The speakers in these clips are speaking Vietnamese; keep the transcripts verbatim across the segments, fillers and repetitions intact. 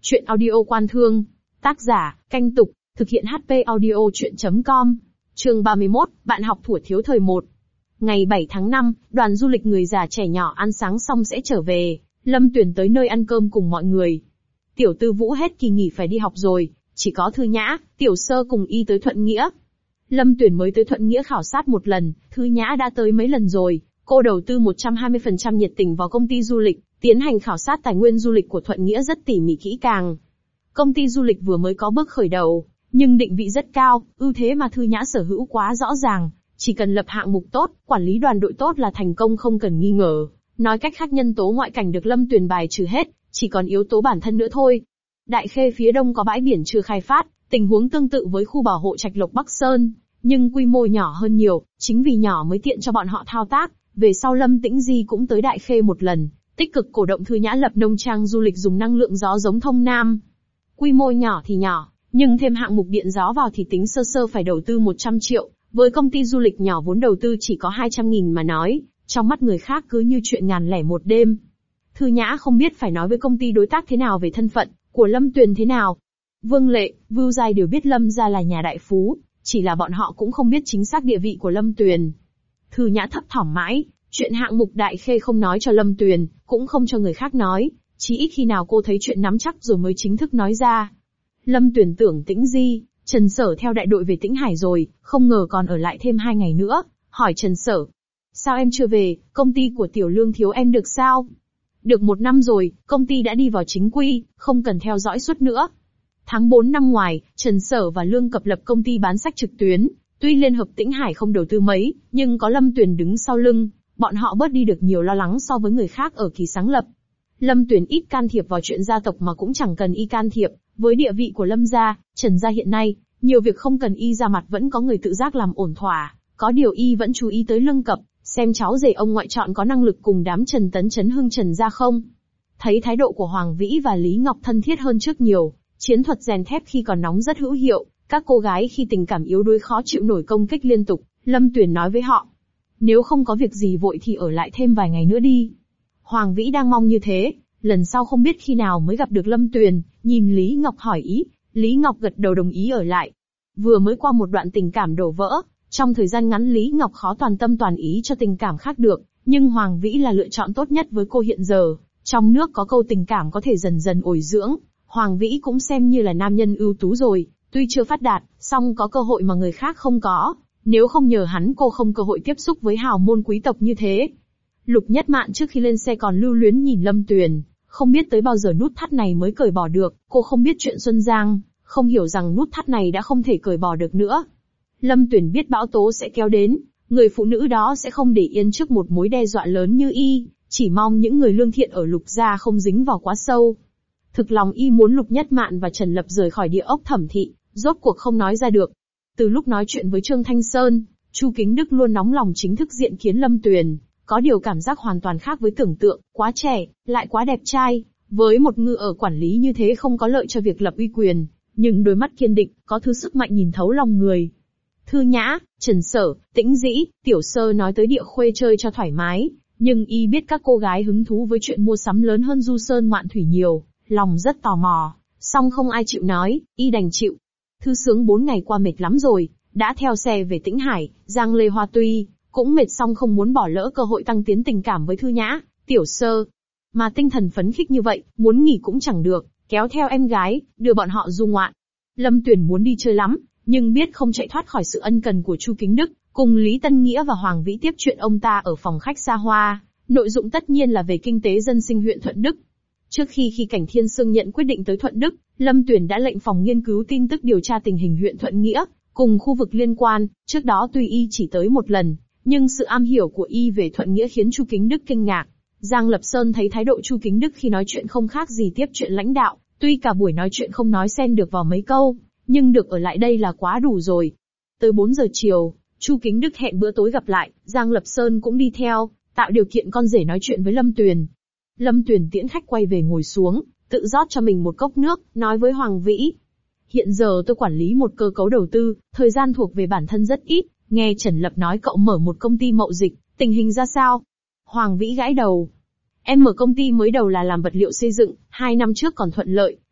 Chuyện audio Quan Thương. Tác giả, Canh Tục, thực hiện hát pê audio chuyện chấm com. Chương ba mươi mốt, bạn học thuở thiếu thời một. Ngày bảy tháng năm, đoàn du lịch người già trẻ nhỏ ăn sáng xong sẽ trở về. Lâm Tuyền tới nơi ăn cơm cùng mọi người. Tiểu Tư Vũ hết kỳ nghỉ phải đi học rồi, chỉ có Thư Nhã, Tiểu Sơ cùng Y tới Thuận Nghĩa. Lâm Tuyền mới tới Thuận Nghĩa khảo sát một lần, Thư Nhã đã tới mấy lần rồi. Cô đầu tư một trăm hai mươi phần trăm nhiệt tình vào công ty du lịch, tiến hành khảo sát tài nguyên du lịch của Thuận Nghĩa rất tỉ mỉ kỹ càng. Công ty du lịch vừa mới có bước khởi đầu, nhưng định vị rất cao, ưu thế mà Thư Nhã sở hữu quá rõ ràng. Chỉ cần lập hạng mục tốt, quản lý đoàn đội tốt là thành công không cần nghi ngờ. Nói cách khác, nhân tố ngoại cảnh được Lâm Tuyền bài trừ hết, chỉ còn yếu tố bản thân nữa thôi. Đại Khê phía đông có bãi biển chưa khai phát, tình huống tương tự với khu bảo hộ Trạch Lộc Bắc Sơn, nhưng quy mô nhỏ hơn nhiều, chính vì nhỏ mới tiện cho bọn họ thao tác. Về sau Lâm Tĩnh Di cũng tới Đại Khê một lần, tích cực cổ động Thư Nhã lập nông trang du lịch dùng năng lượng gió giống Thông Nam. Quy mô nhỏ thì nhỏ, nhưng thêm hạng mục điện gió vào thì tính sơ sơ phải đầu tư một trăm triệu, với công ty du lịch nhỏ vốn đầu tư chỉ có hai trăm nghìn mà nói, trong mắt người khác cứ như chuyện ngàn lẻ một đêm. Thư Nhã không biết phải nói với công ty đối tác thế nào về thân phận của Lâm Tuyền thế nào. Vương Lệ, Vưu Giai đều biết Lâm gia là nhà đại phú, chỉ là bọn họ cũng không biết chính xác địa vị của Lâm Tuyền. Thư Nhã thấp thỏm mãi, chuyện hạng mục Đại Khê không nói cho Lâm Tuyền, cũng không cho người khác nói, chỉ ít khi nào cô thấy chuyện nắm chắc rồi mới chính thức nói ra. Lâm Tuyền tưởng Tĩnh Di, Trần Sở theo đại đội về Tĩnh Hải rồi, không ngờ còn ở lại thêm hai ngày nữa, hỏi Trần Sở. Sao em chưa về, công ty của Tiểu Lương thiếu em được sao? Được một năm rồi, công ty đã đi vào chính quy, không cần theo dõi suốt nữa. Tháng bốn năm ngoài, Trần Sở và Lương Cập lập công ty bán sách trực tuyến, tuy Liên hợp Tĩnh Hải không đầu tư mấy, nhưng có Lâm Tuyền đứng sau lưng, bọn họ bớt đi được nhiều lo lắng so với người khác ở kỳ sáng lập. Lâm Tuyền ít can thiệp vào chuyện gia tộc mà cũng chẳng cần y can thiệp, với địa vị của Lâm gia, Trần gia hiện nay, nhiều việc không cần y ra mặt vẫn có người tự giác làm ổn thỏa, có điều y vẫn chú ý tới Lương Cập, xem cháu rể ông ngoại chọn có năng lực cùng đám Trần Tấn Chấn Hưng Trần gia không. Thấy thái độ của Hoàng Vĩ và Lý Ngọc thân thiết hơn trước nhiều, chiến thuật rèn thép khi còn nóng rất hữu hiệu, các cô gái khi tình cảm yếu đuối khó chịu nổi công kích liên tục, Lâm Tuyền nói với họ. Nếu không có việc gì vội thì ở lại thêm vài ngày nữa đi. Hoàng Vĩ đang mong như thế, lần sau không biết khi nào mới gặp được Lâm Tuyền, nhìn Lý Ngọc hỏi ý, Lý Ngọc gật đầu đồng ý ở lại. Vừa mới qua một đoạn tình cảm đổ vỡ, trong thời gian ngắn Lý Ngọc khó toàn tâm toàn ý cho tình cảm khác được, nhưng Hoàng Vĩ là lựa chọn tốt nhất với cô hiện giờ. Trong nước có câu tình cảm có thể dần dần ồi dưỡng, Hoàng Vĩ cũng xem như là nam nhân ưu tú rồi, tuy chưa phát đạt, song có cơ hội mà người khác không có. Nếu không nhờ hắn cô không cơ hội tiếp xúc với hào môn quý tộc như thế. Lục Nhất Mạn trước khi lên xe còn lưu luyến nhìn Lâm Tuyền, không biết tới bao giờ nút thắt này mới cởi bỏ được, cô không biết chuyện Xuân Giang, không hiểu rằng nút thắt này đã không thể cởi bỏ được nữa. Lâm Tuyền biết bão tố sẽ kéo đến, người phụ nữ đó sẽ không để yên trước một mối đe dọa lớn như y, chỉ mong những người lương thiện ở Lục gia không dính vào quá sâu. Thực lòng y muốn Lục Nhất Mạn và Trần Lập rời khỏi địa ốc Thẩm thị, rốt cuộc không nói ra được. Từ lúc nói chuyện với Trương Thanh Sơn, Chu Kính Đức luôn nóng lòng chính thức diện kiến Lâm Tuyền, có điều cảm giác hoàn toàn khác với tưởng tượng, quá trẻ, lại quá đẹp trai, với một ngư ở quản lý như thế không có lợi cho việc lập uy quyền, nhưng đôi mắt kiên định, có thứ sức mạnh nhìn thấu lòng người. Thư Nhã, Trần Sở, Tĩnh Dĩ, Tiểu Sơ nói tới địa khuê chơi cho thoải mái, nhưng y biết các cô gái hứng thú với chuyện mua sắm lớn hơn du sơn ngoạn thủy nhiều, lòng rất tò mò, song không ai chịu nói, y đành chịu. Thư Sướng bốn ngày qua mệt lắm rồi, đã theo xe về Tĩnh Hải, Giang Lê Hoa tuy cũng mệt song không muốn bỏ lỡ cơ hội tăng tiến tình cảm với Thư Nhã, Tiểu Sơ. Mà tinh thần phấn khích như vậy, muốn nghỉ cũng chẳng được, kéo theo em gái, đưa bọn họ du ngoạn. Lâm Tuyền muốn đi chơi lắm, nhưng biết không chạy thoát khỏi sự ân cần của Chu Kính Đức, cùng Lý Tân Nghĩa và Hoàng Vĩ tiếp chuyện ông ta ở phòng khách xa hoa, nội dụng tất nhiên là về kinh tế dân sinh huyện Thuận Đức. Trước khi khi Cảnh Thiên Sương nhận quyết định tới Thuận Đức, Lâm Tuyền đã lệnh phòng nghiên cứu tin tức điều tra tình hình huyện Thuận Nghĩa, cùng khu vực liên quan, trước đó tuy y chỉ tới một lần, nhưng sự am hiểu của y về Thuận Nghĩa khiến Chu Kính Đức kinh ngạc. Giang Lập Sơn thấy thái độ Chu Kính Đức khi nói chuyện không khác gì tiếp chuyện lãnh đạo, tuy cả buổi nói chuyện không nói xen được vào mấy câu, nhưng được ở lại đây là quá đủ rồi. Tới bốn giờ chiều, Chu Kính Đức hẹn bữa tối gặp lại, Giang Lập Sơn cũng đi theo, tạo điều kiện con rể nói chuyện với Lâm Tuyền. Lâm Tuyền tiễn khách quay về ngồi xuống, tự rót cho mình một cốc nước, nói với Hoàng Vĩ. Hiện giờ tôi quản lý một cơ cấu đầu tư, thời gian thuộc về bản thân rất ít, nghe Trần Lập nói cậu mở một công ty mậu dịch, tình hình ra sao? Hoàng Vĩ gãi đầu. Em mở công ty mới đầu là làm vật liệu xây dựng, hai năm trước còn thuận lợi,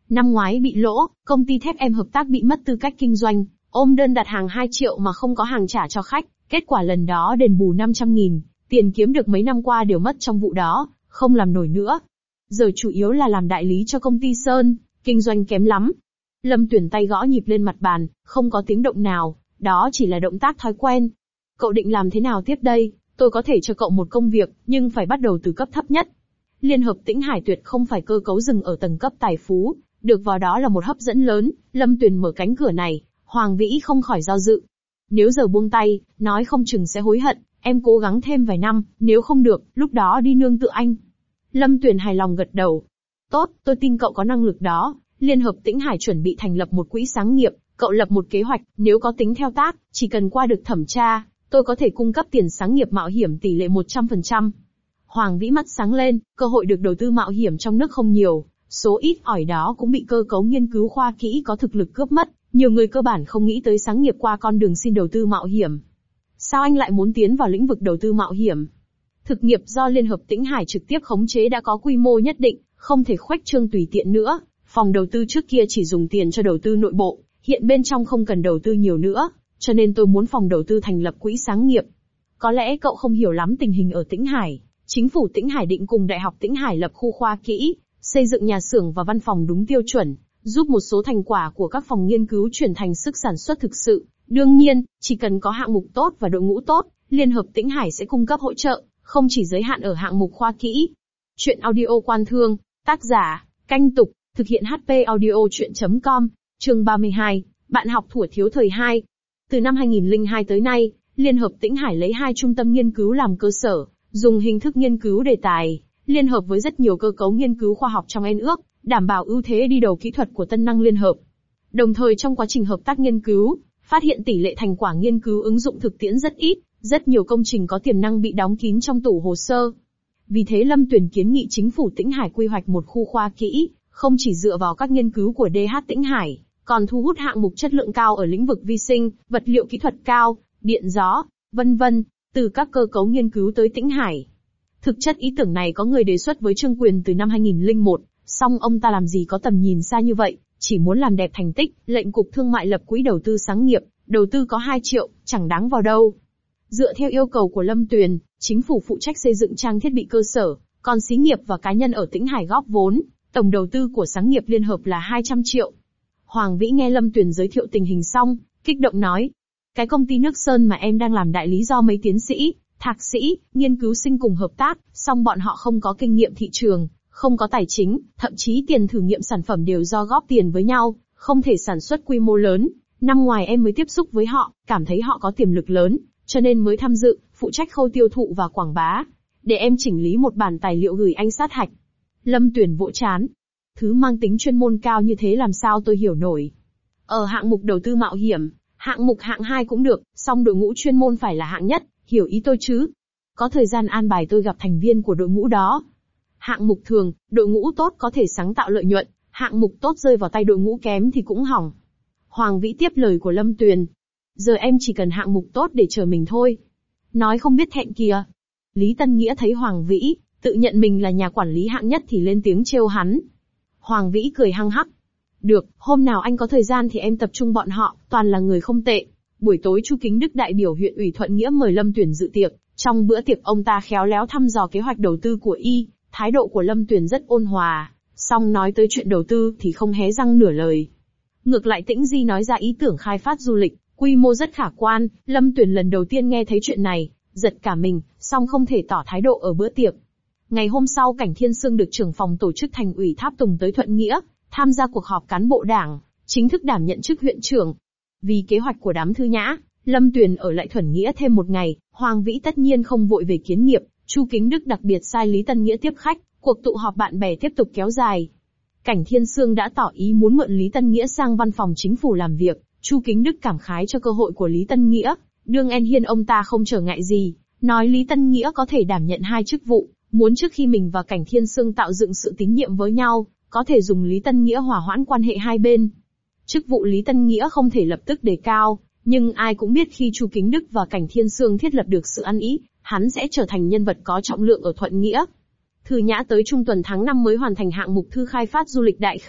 Năm ngoái bị lỗ, công ty thép em hợp tác bị mất tư cách kinh doanh, ôm đơn đặt hàng hai triệu mà không có hàng trả cho khách, kết quả lần đó đền bù năm trăm nghìn, tiền kiếm được mấy năm qua đều mất trong vụ đó, không làm nổi nữa. Giờ chủ yếu là làm đại lý cho công ty Sơn, kinh doanh kém lắm. Lâm Tuyển tay gõ nhịp lên mặt bàn, không có tiếng động nào, đó chỉ là động tác thói quen. Cậu định làm thế nào tiếp đây? Tôi có thể cho cậu một công việc, nhưng phải bắt đầu từ cấp thấp nhất. Liên hợp Tĩnh Hải tuyệt không phải cơ cấu dừng ở tầng cấp tài phú, được vào đó là một hấp dẫn lớn. Lâm Tuyền mở cánh cửa này, Hoàng Vĩ không khỏi do dự. Nếu giờ buông tay, nói không chừng sẽ hối hận, em cố gắng thêm vài năm, nếu không được, lúc đó đi nương tựa anh. Lâm Tuyền hài lòng gật đầu. Tốt, tôi tin cậu có năng lực đó. Liên hợp Tĩnh Hải chuẩn bị thành lập một quỹ sáng nghiệp, cậu lập một kế hoạch, nếu có tính theo tác, chỉ cần qua được thẩm tra, tôi có thể cung cấp tiền sáng nghiệp mạo hiểm tỷ lệ một trăm phần trăm. Hoàng Vĩ mắt sáng lên, cơ hội được đầu tư mạo hiểm trong nước không nhiều, số ít ỏi đó cũng bị cơ cấu nghiên cứu khoa kỹ có thực lực cướp mất, nhiều người cơ bản không nghĩ tới sáng nghiệp qua con đường xin đầu tư mạo hiểm. Sao anh lại muốn tiến vào lĩnh vực đầu tư mạo hiểm? Thực nghiệp do Liên hợp Tĩnh Hải trực tiếp khống chế đã có quy mô nhất định, không thể khuếch trương tùy tiện nữa. Phòng đầu tư trước kia chỉ dùng tiền cho đầu tư nội bộ, hiện bên trong không cần đầu tư nhiều nữa, cho nên tôi muốn phòng đầu tư thành lập quỹ sáng nghiệp. Có lẽ cậu không hiểu lắm tình hình ở Tĩnh Hải. Chính phủ Tĩnh Hải định cùng Đại học Tĩnh Hải lập khu khoa kỹ, xây dựng nhà xưởng và văn phòng đúng tiêu chuẩn, giúp một số thành quả của các phòng nghiên cứu chuyển thành sức sản xuất thực sự. Đương nhiên, chỉ cần có hạng mục tốt và đội ngũ tốt, Liên hợp Tĩnh Hải sẽ cung cấp hỗ trợ, không chỉ giới hạn ở hạng mục khoa kỹ. Chuyện audio quan thương, tác giả, Canh Tục, thực hiện hát pê audio chuyện chấm com, chương ba mươi hai, bạn học thuở thiếu thời hai. Từ năm hai nghìn lẻ hai tới nay, Liên hợp Tĩnh Hải lấy hai trung tâm nghiên cứu làm cơ sở, dùng hình thức nghiên cứu đề tài, liên hợp với rất nhiều cơ cấu nghiên cứu khoa học trong en ước, đảm bảo ưu thế đi đầu kỹ thuật của Tân Năng Liên hợp. Đồng thời trong quá trình hợp tác nghiên cứu, phát hiện tỷ lệ thành quả nghiên cứu ứng dụng thực tiễn rất ít, rất nhiều công trình có tiềm năng bị đóng kín trong tủ hồ sơ. Vì thế Lâm Tuyển kiến nghị chính phủ Tĩnh Hải quy hoạch một khu khoa kỹ, không chỉ dựa vào các nghiên cứu của đê hát Tĩnh Hải, còn thu hút hạng mục chất lượng cao ở lĩnh vực vi sinh, vật liệu kỹ thuật cao, điện gió, vân vân, từ các cơ cấu nghiên cứu tới Tĩnh Hải. Thực chất ý tưởng này có người đề xuất với Trương Quyền từ năm hai nghìn lẻ một, song ông ta làm gì có tầm nhìn xa như vậy, chỉ muốn làm đẹp thành tích, lệnh cục thương mại lập quỹ đầu tư sáng nghiệp, đầu tư có hai triệu, chẳng đáng vào đâu. Dựa theo yêu cầu của Lâm Tuyền, chính phủ phụ trách xây dựng trang thiết bị cơ sở, còn xí nghiệp và cá nhân ở Tĩnh Hải góp vốn, tổng đầu tư của sáng nghiệp liên hợp là hai trăm triệu. Hoàng Vĩ nghe Lâm Tuyền giới thiệu tình hình xong, kích động nói, cái công ty nước Sơn mà em đang làm đại lý do mấy tiến sĩ, thạc sĩ, nghiên cứu sinh cùng hợp tác, song bọn họ không có kinh nghiệm thị trường, không có tài chính, thậm chí tiền thử nghiệm sản phẩm đều do góp tiền với nhau, không thể sản xuất quy mô lớn. Năm ngoài em mới tiếp xúc với họ, cảm thấy họ có tiềm lực lớn, cho nên mới tham dự, phụ trách khâu tiêu thụ và quảng bá. Để em chỉnh lý một bản tài liệu gửi anh sát hạch. Lâm Tuyển vỗ chán. Thứ mang tính chuyên môn cao như thế làm sao tôi hiểu nổi. Ở hạng mục đầu tư mạo hiểm, hạng mục hạng hai cũng được, song đội ngũ chuyên môn phải là hạng nhất, hiểu ý tôi chứ. Có thời gian an bài tôi gặp thành viên của đội ngũ đó. Hạng mục thường, đội ngũ tốt có thể sáng tạo lợi nhuận, hạng mục tốt rơi vào tay đội ngũ kém thì cũng hỏng. Hoàng Vĩ tiếp lời của Lâm Tuyền. Giờ em chỉ cần hạng mục tốt để chờ mình thôi. Nói không biết thẹn kìa. Lý Tân Nghĩa thấy Hoàng Vĩ, tự nhận mình là nhà quản lý hạng nhất thì lên tiếng trêu hắn. Hoàng Vĩ cười hăng hắc. Được, hôm nào anh có thời gian thì em tập trung bọn họ, toàn là người không tệ. Buổi tối Chu Kính Đức đại biểu huyện ủy Thuận Nghĩa mời Lâm Tuyển dự tiệc, trong bữa tiệc ông ta khéo léo thăm dò kế hoạch đầu tư của y, thái độ của Lâm Tuyển rất ôn hòa, song nói tới chuyện đầu tư thì không hé răng nửa lời. Ngược lại Tĩnh Di nói ra ý tưởng khai phát du lịch, quy mô rất khả quan, Lâm Tuyển lần đầu tiên nghe thấy chuyện này, giật cả mình, song không thể tỏ thái độ ở bữa tiệc. Ngày hôm sau Cảnh Thiên Sương được trưởng phòng tổ chức thành ủy Tháp Tùng tới Thuận Nghĩa, tham gia cuộc họp cán bộ đảng, chính thức đảm nhận chức huyện trưởng. Vì kế hoạch của đám Thư Nhã, Lâm Tuyền ở lại Thuận Nghĩa thêm một ngày, Hoàng Vĩ tất nhiên không vội về kiến nghiệp, Chu Kính Đức đặc biệt sai Lý Tân Nghĩa tiếp khách, cuộc tụ họp bạn bè tiếp tục kéo dài. Cảnh Thiên Sương đã tỏ ý muốn mượn Lý Tân Nghĩa sang văn phòng chính phủ làm việc, Chu Kính Đức cảm khái cho cơ hội của Lý Tân Nghĩa, đương en hiên ông ta không trở ngại gì, nói Lý Tân Nghĩa có thể đảm nhận hai chức vụ, muốn trước khi mình và Cảnh Thiên Sương tạo dựng sự tín nhiệm với nhau, có thể dùng Lý Tân Nghĩa hòa hoãn quan hệ hai bên. Chức vụ Lý Tân Nghĩa không thể lập tức đề cao, nhưng ai cũng biết khi Chu Kính Đức và Cảnh Thiên Sương thiết lập được sự ăn ý, hắn sẽ trở thành nhân vật có trọng lượng ở Thuận Nghĩa. Thư Nhã tới trung tuần tháng năm mới hoàn thành hạng mục thư khai phát du lịch Đại Khê,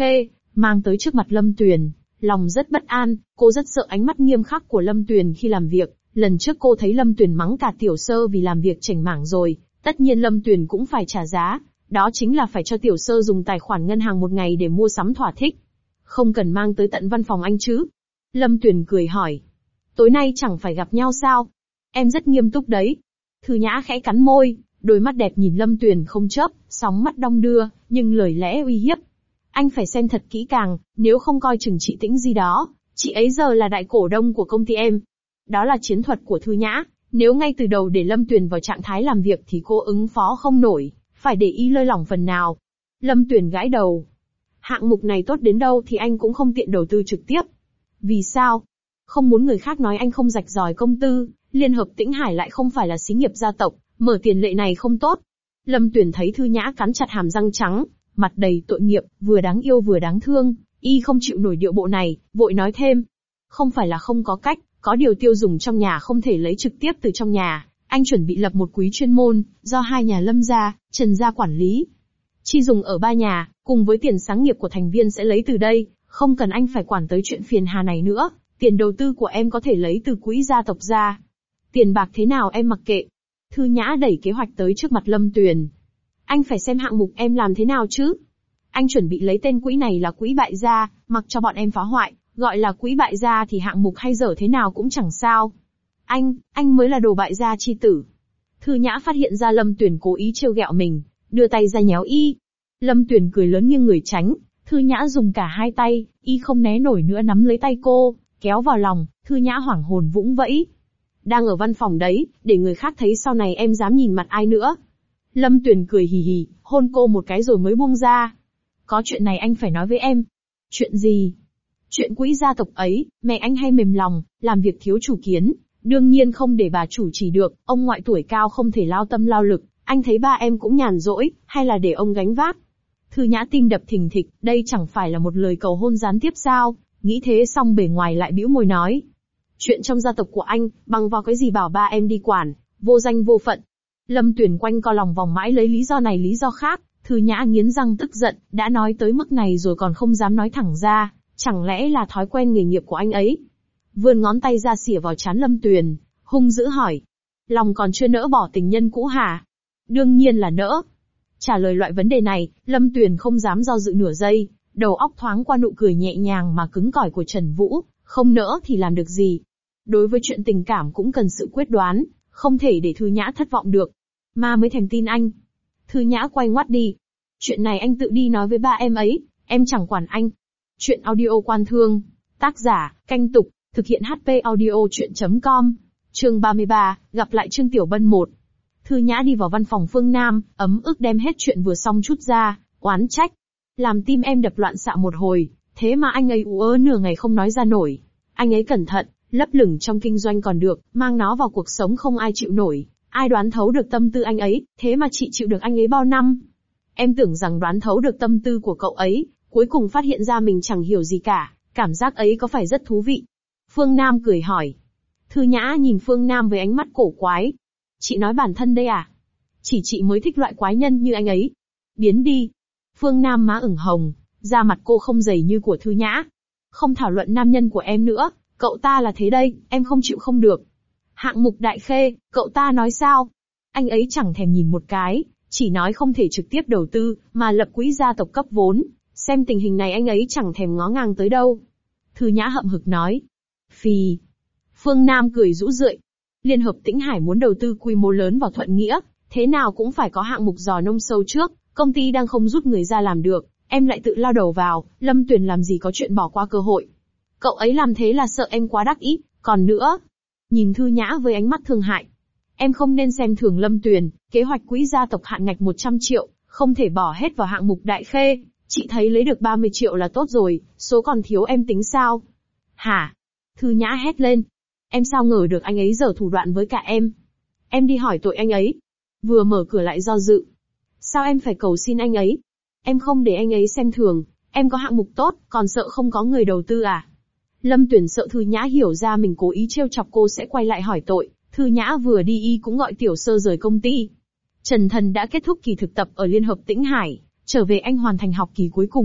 mang tới trước mặt Lâm Tuyền. Lòng rất bất an, cô rất sợ ánh mắt nghiêm khắc của Lâm Tuyền khi làm việc. Lần trước cô thấy Lâm Tuyền mắng cả Tiểu Sơ vì làm việc chảnh mảng rồi, tất nhiên Lâm Tuyền cũng phải trả giá. Đó chính là phải cho Tiểu Sơ dùng tài khoản ngân hàng một ngày để mua sắm thỏa thích. Không cần mang tới tận văn phòng anh chứ? Lâm Tuyền cười hỏi. Tối nay chẳng phải gặp nhau sao? Em rất nghiêm túc đấy. Thư Nhã khẽ cắn môi, đôi mắt đẹp nhìn Lâm Tuyền không chớp, sóng mắt đong đưa, nhưng lời lẽ uy hiếp. Anh phải xem thật kỹ càng, nếu không coi chừng chị Tĩnh gì đó, chị ấy giờ là đại cổ đông của công ty em. Đó là chiến thuật của Thư Nhã, nếu ngay từ đầu để Lâm Tuyền vào trạng thái làm việc thì cô ứng phó không nổi, phải để ý lơi lỏng phần nào. Lâm Tuyền gãi đầu. Hạng mục này tốt đến đâu thì anh cũng không tiện đầu tư trực tiếp. Vì sao? Không muốn người khác nói anh không rạch ròi công tư, Liên Hợp Tĩnh Hải lại không phải là xí nghiệp gia tộc, mở tiền lệ này không tốt. Lâm Tuyền thấy Thư Nhã cắn chặt hàm răng trắng, mặt đầy tội nghiệp, vừa đáng yêu vừa đáng thương, y không chịu nổi điệu bộ này, vội nói thêm. Không phải là không có cách, có điều tiêu dùng trong nhà không thể lấy trực tiếp từ trong nhà, anh chuẩn bị lập một quỹ chuyên môn, do hai nhà Lâm gia, Trần gia quản lý. Chi dùng ở ba nhà, cùng với tiền sáng nghiệp của thành viên sẽ lấy từ đây, không cần anh phải quản tới chuyện phiền hà này nữa, tiền đầu tư của em có thể lấy từ quỹ gia tộc ra. Tiền bạc thế nào em mặc kệ. Thư Nhã đẩy kế hoạch tới trước mặt Lâm Tuyền. Anh phải xem hạng mục em làm thế nào chứ. Anh chuẩn bị lấy tên quỹ này là quỹ bại gia, mặc cho bọn em phá hoại, gọi là quỹ bại gia thì hạng mục hay dở thế nào cũng chẳng sao. Anh, anh mới là đồ bại gia chi tử. Thư Nhã phát hiện ra Lâm Tuyền cố ý trêu ghẹo mình, đưa tay ra nhéo y. Lâm Tuyền cười lớn nghiêng người tránh, Thư Nhã dùng cả hai tay, y không né nổi nữa nắm lấy tay cô, kéo vào lòng, Thư Nhã hoảng hồn vũng vẫy. Đang ở văn phòng đấy, để người khác thấy sau này em dám nhìn mặt ai nữa. Lâm Tuyền cười hì hì, hôn cô một cái rồi mới buông ra. Có chuyện này anh phải nói với em. Chuyện gì? Chuyện quỹ gia tộc ấy, mẹ anh hay mềm lòng, làm việc thiếu chủ kiến, đương nhiên không để bà chủ chỉ được, ông ngoại tuổi cao không thể lao tâm lao lực, anh thấy ba em cũng nhàn rỗi, hay là để ông gánh vác. Thư Nhã tim đập thình thịch, đây chẳng phải là một lời cầu hôn gián tiếp sao, nghĩ thế xong bề ngoài lại bĩu môi nói. Chuyện trong gia tộc của anh, bằng vào cái gì bảo ba em đi quản, vô danh vô phận. Lâm Tuyền quanh co lòng vòng mãi lấy lý do này lý do khác, Thư Nhã nghiến răng tức giận, đã nói tới mức này rồi còn không dám nói thẳng ra, chẳng lẽ là thói quen nghề nghiệp của anh ấy. Vươn ngón tay ra xỉa vào trán Lâm Tuyền, hung dữ hỏi. Lòng còn chưa nỡ bỏ tình nhân cũ hả? Đương nhiên là nỡ. Trả lời loại vấn đề này, Lâm Tuyền không dám do dự nửa giây, đầu óc thoáng qua nụ cười nhẹ nhàng mà cứng cỏi của Trần Vũ, không nỡ thì làm được gì. Đối với chuyện tình cảm cũng cần sự quyết đoán, không thể để Thư Nhã thất vọng được. Ma mới thèm tin anh. Thư Nhã quay ngoắt đi. Chuyện này anh tự đi nói với ba em ấy, em chẳng quản anh. Chuyện audio Quan Thương. Tác giả, Canh Tục, thực hiện hát pê audio chuyện chấm com. Chương ba mươi ba, gặp lại Trương Tiểu Bân một. Thư Nhã đi vào văn phòng Phương Nam, ấm ức đem hết chuyện vừa xong chút ra, oán trách. Làm tim em đập loạn xạ một hồi, thế mà anh ấy ú ớ nửa ngày không nói ra nổi. Anh ấy cẩn thận, lấp lửng trong kinh doanh còn được, mang nó vào cuộc sống không ai chịu nổi. Ai đoán thấu được tâm tư anh ấy, thế mà chị chịu được anh ấy bao năm. Em tưởng rằng đoán thấu được tâm tư của cậu ấy, cuối cùng phát hiện ra mình chẳng hiểu gì cả, cảm giác ấy có phải rất thú vị? Phương Nam cười hỏi. Thư Nhã nhìn Phương Nam với ánh mắt cổ quái. Chị nói bản thân đây à? Chỉ chị mới thích loại quái nhân như anh ấy. Biến đi. Phương Nam má ửng hồng, da mặt cô không dày như của Thư Nhã. Không thảo luận nam nhân của em nữa, cậu ta là thế đây, em không chịu không được. Hạng mục Đại Khê, cậu ta nói sao? Anh ấy chẳng thèm nhìn một cái, chỉ nói không thể trực tiếp đầu tư, mà lập quỹ gia tộc cấp vốn. Xem tình hình này anh ấy chẳng thèm ngó ngang tới đâu. Thư Nhã hậm hực nói. Phì. Phương Nam cười rũ rượi. Liên Hợp Tĩnh Hải muốn đầu tư quy mô lớn vào Thuận Nghĩa, thế nào cũng phải có hạng mục giò nông sâu trước, công ty đang không rút người ra làm được, em lại tự lao đầu vào, Lâm Tuyền làm gì có chuyện bỏ qua cơ hội. Cậu ấy làm thế là sợ em quá đắc ý, còn nữa. Nhìn Thư Nhã với ánh mắt thương hại. Em không nên xem thường Lâm Tuyền, kế hoạch quỹ gia tộc hạn ngạch một trăm triệu, không thể bỏ hết vào hạng mục Đại Khê, chị thấy lấy được ba mươi triệu là tốt rồi, số còn thiếu em tính sao? Hả? Thư Nhã hét lên. Em sao ngờ được anh ấy giở thủ đoạn với cả em? Em đi hỏi tội anh ấy. Vừa mở cửa lại do dự. Sao em phải cầu xin anh ấy? Em không để anh ấy xem thường, em có hạng mục tốt, còn sợ không có người đầu tư à? Lâm Tuyền sợ Thư Nhã hiểu ra mình cố ý trêu chọc cô sẽ quay lại hỏi tội, Thư Nhã vừa đi y cũng gọi Tiểu Sơ rời công ty. Trần Thần đã kết thúc kỳ thực tập ở Liên Hợp Tĩnh Hải, trở về anh hoàn thành học kỳ cuối cùng,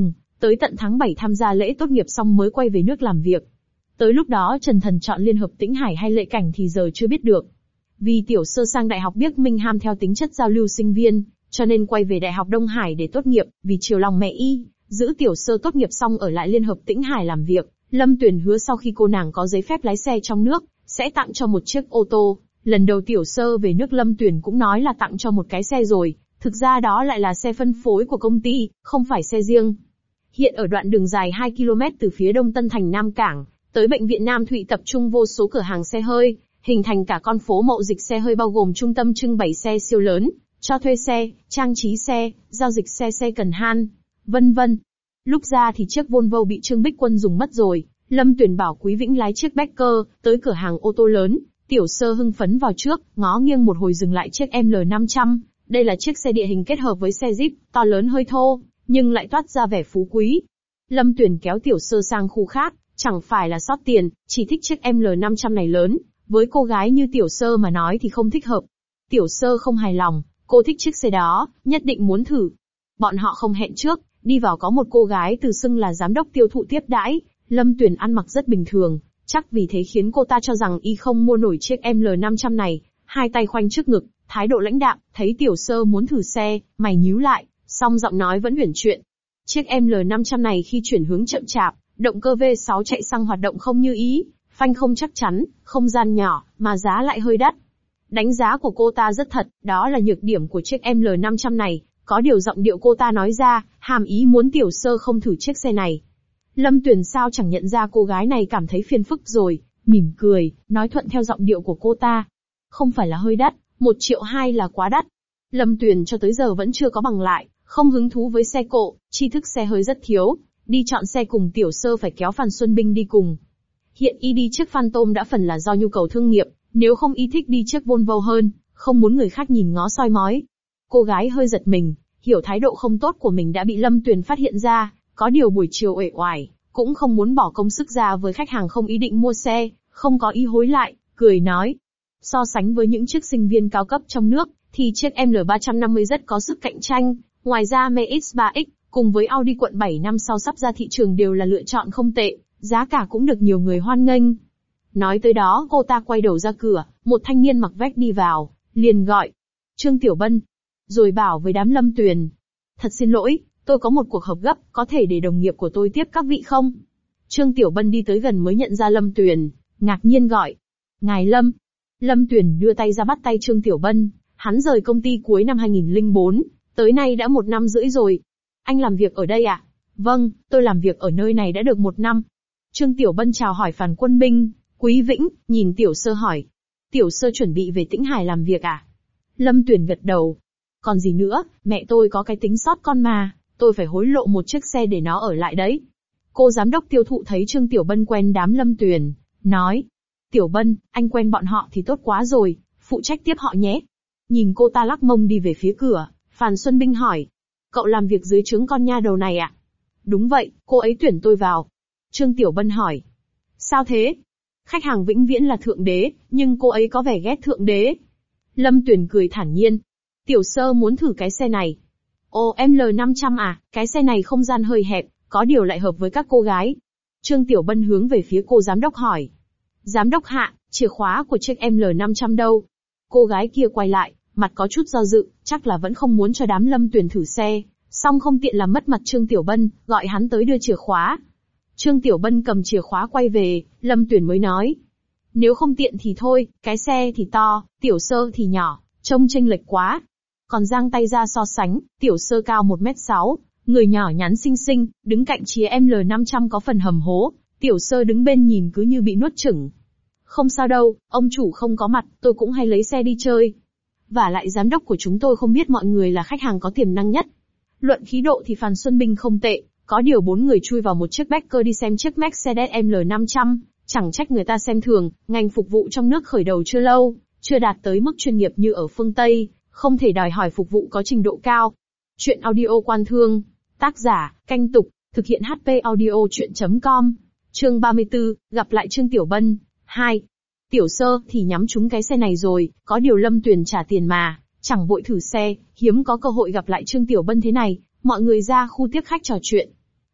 tới tận tháng bảy tham gia lễ tốt nghiệp xong mới quay về nước làm việc. Tới lúc đó Trần Thần chọn Liên Hợp Tĩnh Hải hay Lệ Cảnh thì giờ chưa biết được. Vì Tiểu Sơ sang Đại học Biếc Minh ham theo tính chất giao lưu sinh viên, cho nên quay về Đại học Đông Hải để tốt nghiệp, vì chiều lòng mẹ y, giữ Tiểu Sơ tốt nghiệp xong ở lại Liên Hợp Tĩnh Hải làm việc. Lâm Tuyền hứa sau khi cô nàng có giấy phép lái xe trong nước, sẽ tặng cho một chiếc ô tô. Lần đầu Tiểu Sơ về nước Lâm Tuyền cũng nói là tặng cho một cái xe rồi, thực ra đó lại là xe phân phối của công ty, không phải xe riêng. Hiện ở đoạn đường dài hai ki lô mét từ phía đông Tân Thành Nam Cảng, tới bệnh viện Nam Thụy tập trung vô số cửa hàng xe hơi, hình thành cả con phố mậu dịch xe hơi bao gồm trung tâm trưng bày xe siêu lớn, cho thuê xe, trang trí xe, giao dịch xe xe cần han, vân vân. Lúc ra thì chiếc Volvo bị Trương Bích Quân dùng mất rồi, Lâm Tuyền bảo Quý Vĩnh lái chiếc Becker tới cửa hàng ô tô lớn, Tiểu Sơ hưng phấn vào trước, ngó nghiêng một hồi dừng lại chiếc em lờ năm trăm. Đây là chiếc xe địa hình kết hợp với xe Jeep, to lớn hơi thô, nhưng lại toát ra vẻ phú quý. Lâm Tuyền kéo Tiểu Sơ sang khu khác, chẳng phải là sót tiền, chỉ thích chiếc em lờ năm trăm này lớn, với cô gái như Tiểu Sơ mà nói thì không thích hợp. Tiểu Sơ không hài lòng, cô thích chiếc xe đó, nhất định muốn thử. Bọn họ không hẹn trước, đi vào có một cô gái tự xưng là giám đốc tiêu thụ tiếp đãi, Lâm Tuyền ăn mặc rất bình thường, chắc vì thế khiến cô ta cho rằng y không mua nổi chiếc em lờ năm trăm này, hai tay khoanh trước ngực, thái độ lãnh đạm, thấy Tiểu Sơ muốn thử xe, mày nhíu lại, song giọng nói vẫn uyển chuyển. Chiếc em lờ năm trăm này khi chuyển hướng chậm chạp, động cơ vê sáu chạy xăng hoạt động không như ý, phanh không chắc chắn, không gian nhỏ, mà giá lại hơi đắt. Đánh giá của cô ta rất thật, đó là nhược điểm của chiếc em lờ năm trăm này, có điều giọng điệu cô ta nói ra, hàm ý muốn Tiểu Sơ không thử chiếc xe này. Lâm Tuyền sao chẳng nhận ra cô gái này cảm thấy phiền phức rồi, mỉm cười, nói thuận theo giọng điệu của cô ta. Không phải là hơi đắt, một triệu hai là quá đắt. Lâm Tuyền cho tới giờ vẫn chưa có bằng lại, không hứng thú với xe cộ, tri thức xe hơi rất thiếu, đi chọn xe cùng Tiểu Sơ phải kéo Phan Xuân Binh đi cùng. Hiện y đi chiếc Phantom đã phần là do nhu cầu thương nghiệp, nếu không y thích đi chiếc Volvo hơn, không muốn người khác nhìn ngó soi mói. Cô gái hơi giật mình, hiểu thái độ không tốt của mình đã bị Lâm Tuyền phát hiện ra, có điều buổi chiều uể oải, cũng không muốn bỏ công sức ra với khách hàng không ý định mua xe, không có ý hối lại, cười nói. So sánh với những chiếc sinh viên cao cấp trong nước, thì chiếc em lờ ba trăm năm mươi rất có sức cạnh tranh, ngoài ra em ích ba ích, cùng với Audi quận bảy năm sau sắp ra thị trường đều là lựa chọn không tệ, giá cả cũng được nhiều người hoan nghênh. Nói tới đó cô ta quay đầu ra cửa, một thanh niên mặc vest đi vào, liền gọi. Trương Tiểu Bân. Rồi bảo với đám Lâm Tuyền. Thật xin lỗi, tôi có một cuộc họp gấp, có thể để đồng nghiệp của tôi tiếp các vị không? Trương Tiểu Bân đi tới gần mới nhận ra Lâm Tuyền, ngạc nhiên gọi. Ngài Lâm. Lâm Tuyền đưa tay ra bắt tay Trương Tiểu Bân, hắn rời công ty cuối năm hai nghìn lẻ bốn, tới nay đã một năm rưỡi rồi. Anh làm việc ở đây à? Vâng, tôi làm việc ở nơi này đã được một năm. Trương Tiểu Bân chào hỏi Phan Quân Binh, Quý Vĩnh, nhìn Tiểu Sơ hỏi. Tiểu Sơ chuẩn bị về Tĩnh Hải làm việc à? Lâm Tuyền gật đầu. Còn gì nữa, mẹ tôi có cái tính sót con mà, tôi phải hối lộ một chiếc xe để nó ở lại đấy. Cô giám đốc tiêu thụ thấy Trương Tiểu Bân quen đám Lâm Tuyền, nói. Tiểu Bân, anh quen bọn họ thì tốt quá rồi, phụ trách tiếp họ nhé. Nhìn cô ta lắc mông đi về phía cửa, Phan Xuân Binh hỏi. Cậu làm việc dưới trướng con nha đầu này à? Đúng vậy, cô ấy tuyển tôi vào. Trương Tiểu Bân hỏi. Sao thế? Khách hàng vĩnh viễn là thượng đế, nhưng cô ấy có vẻ ghét thượng đế. Lâm Tuyền cười thản nhiên. Tiểu Sơ muốn thử cái xe này. Ồ, em lờ năm trăm à, cái xe này không gian hơi hẹp, có điều lại hợp với các cô gái. Trương Tiểu Bân hướng về phía cô giám đốc hỏi. Giám đốc hạ, chìa khóa của chiếc em lờ năm trăm đâu? Cô gái kia quay lại, mặt có chút do dự, chắc là vẫn không muốn cho đám Lâm Tuyền thử xe, song không tiện làm mất mặt Trương Tiểu Bân, gọi hắn tới đưa chìa khóa. Trương Tiểu Bân cầm chìa khóa quay về, Lâm Tuyền mới nói. Nếu không tiện thì thôi, cái xe thì to, Tiểu Sơ thì nhỏ, trông chênh lệch quá. Còn giang tay ra so sánh, Tiểu Sơ cao một mét sáu, người nhỏ nhắn xinh xinh, đứng cạnh chìa em lờ năm trăm có phần hầm hố, Tiểu Sơ đứng bên nhìn cứ như bị nuốt chửng. Không sao đâu, ông chủ không có mặt, tôi cũng hay lấy xe đi chơi. Và lại giám đốc của chúng tôi không biết mọi người là khách hàng có tiềm năng nhất. Luận khí độ thì Phan Xuân Binh không tệ, có điều bốn người chui vào một chiếc Becker đi xem chiếc Mercedes em lờ năm trăm, chẳng trách người ta xem thường, ngành phục vụ trong nước khởi đầu chưa lâu, chưa đạt tới mức chuyên nghiệp như ở phương Tây, không thể đòi hỏi phục vụ có trình độ cao. Chuyện audio quan thương, tác giả, Canh Tục, thực hiện hát pê audio chuyện chấm com, chương ba mươi tư, gặp lại Trương Tiểu Bân, hai. Tiểu Sơ thì nhắm trúng cái xe này rồi, có điều Lâm Tuyền trả tiền mà, chẳng vội thử xe, hiếm có cơ hội gặp lại Trương Tiểu Bân thế này, mọi người ra khu tiếp khách trò chuyện.